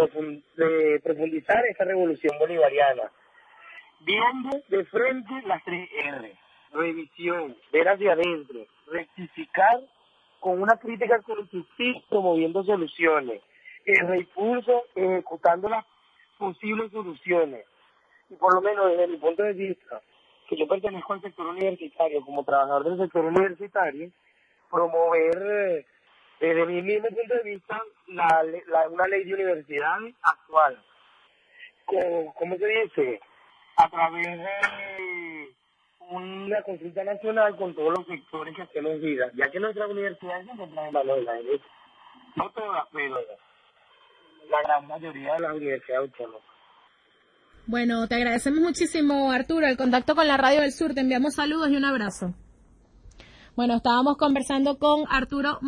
de profundizar esta revolución bolivariana, viendo de frente las 3 R: revisión, ver hacia adentro, rectificar con una crítica constructiva, promoviendo soluciones, el reimpulso, ejecutando las posibles soluciones. Y por lo menos desde mi punto de vista, que yo pertenezco al sector universitario, como trabajador del sector universitario, promover desde mi mismo punto de vista una ley de universidades actual. ¿Cómo se dice? A través de una consulta nacional con todos los sectores que hacemos vida, ya que nuestras universidades se encuentran en valor de la derecha. No todas, pero la gran mayoría de las universidades autónomas. Bueno, te agradecemos muchísimo, Arturo, el contacto con la Radio del Sur. Te enviamos saludos y un abrazo. Bueno, estábamos conversando con Arturo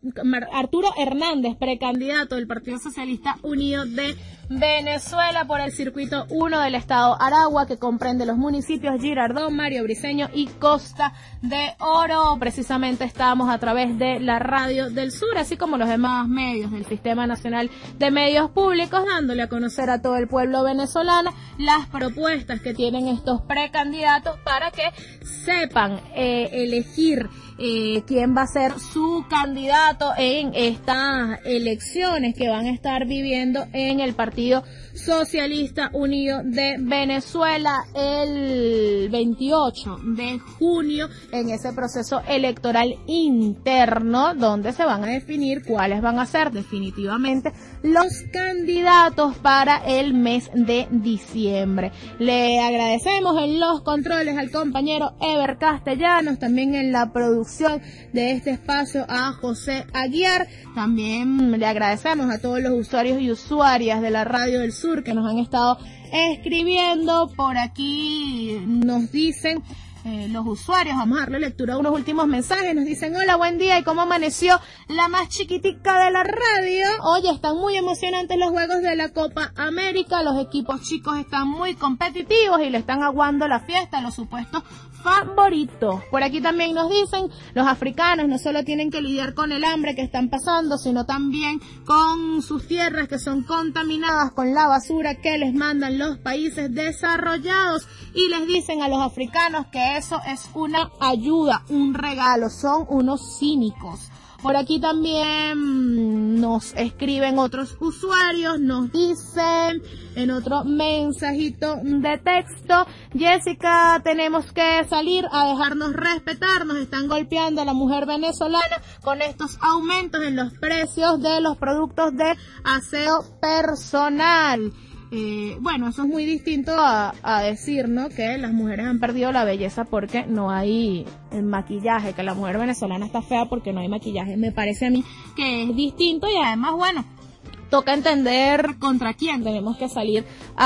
Hernández, precandidato del Partido Socialista Unido de Venezuela por el Circuito 1 del Estado Aragua, que comprende los municipios Girardot, Mario Briceño y Costa de Oro. Precisamente estábamos a través de la Radio del Sur, así como los demás medios del Sistema Nacional de Medios Públicos, dándole a conocer a todo el pueblo venezolano las propuestas que tienen estos precandidatos para que sepan elegir quién va a ser su candidato en estas elecciones que van a estar viviendo en el Partido Socialista Unido de Venezuela el 28 de junio, en ese proceso electoral interno donde se van a definir cuáles van a ser definitivamente los candidatos para el mes de diciembre. Le agradecemos en los controles al compañero Ever Castellanos, también en la producción de este espacio a José Aguiar. También le agradecemos a todos los usuarios y usuarias de la Radio del Sur que nos han estado escribiendo. Por aquí nos dicen los usuarios, vamos a darle lectura a unos últimos mensajes. Nos dicen: hola, buen día, ¿y cómo amaneció la más chiquitica de la radio? Oye, están muy emocionantes los juegos de la Copa América, los equipos chicos están muy competitivos y le están aguando la fiesta a los supuestos favoritos. Por aquí también nos dicen: los africanos no solo tienen que lidiar con el hambre que están pasando, sino también con sus tierras que son contaminadas con la basura que les mandan los países desarrollados, y les dicen a los africanos que eso es una ayuda, un regalo. Son unos cínicos. Por aquí también nos escriben otros usuarios, nos dicen en otro mensajito de texto: Jessica, tenemos que salir a dejarnos respetar, nos están golpeando a la mujer venezolana con estos aumentos en los precios de los productos de aseo personal. Bueno, eso es muy distinto a decir, ¿no?, que las mujeres han perdido la belleza porque no hay maquillaje, que la mujer venezolana está fea porque no hay maquillaje. Me parece a mí que es distinto, y además, bueno, toca entender contra quién tenemos que salir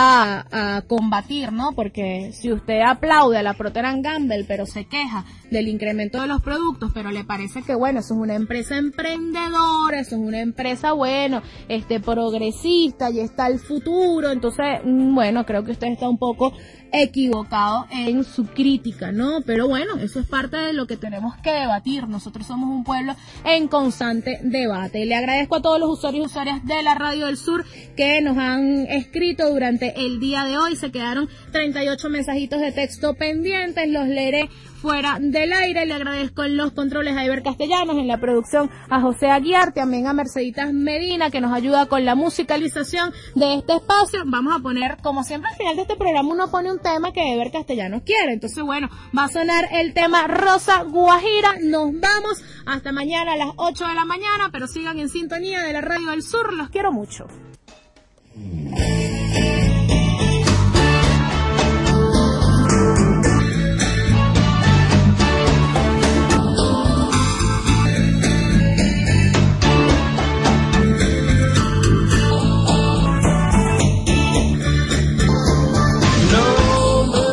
a combatir, ¿no? Porque si usted aplaude a la Procter & Gamble, pero se queja del incremento de los productos, pero le parece que, bueno, eso es una empresa emprendedora, eso es una empresa, bueno, progresista, y está el futuro, entonces, bueno, creo que usted está un poco equivocado en su crítica, ¿no? Pero bueno, eso es parte de lo que tenemos que debatir. Nosotros somos un pueblo en constante debate. Le agradezco a todos los usuarios y usuarias de la Radio del Sur que nos han escrito durante el día de hoy. Se quedaron 38 mensajitos de texto pendientes, los leeré fuera del aire. Le agradezco en los controles a Iber Castellanos, en la producción a José Aguiar, también a Merceditas Medina, que nos ayuda con la musicalización de este espacio. Vamos a poner, como siempre al final de este programa uno pone un tema que Iber Castellanos quiere, entonces bueno, va a sonar el tema Rosa Guajira. Nos vamos hasta mañana a las 8 de la mañana, pero sigan en sintonía de la Radio del Sur, los quiero mucho. No me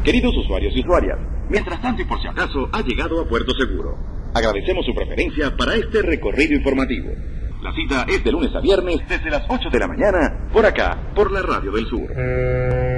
Queridos usuarios y usuarias, mientras tanto y por si acaso ha llegado a Puerto Seguro. Agradecemos su preferencia para este recorrido informativo. La cita es de lunes a viernes desde las 8 de la mañana, por acá, por la Radio del Sur.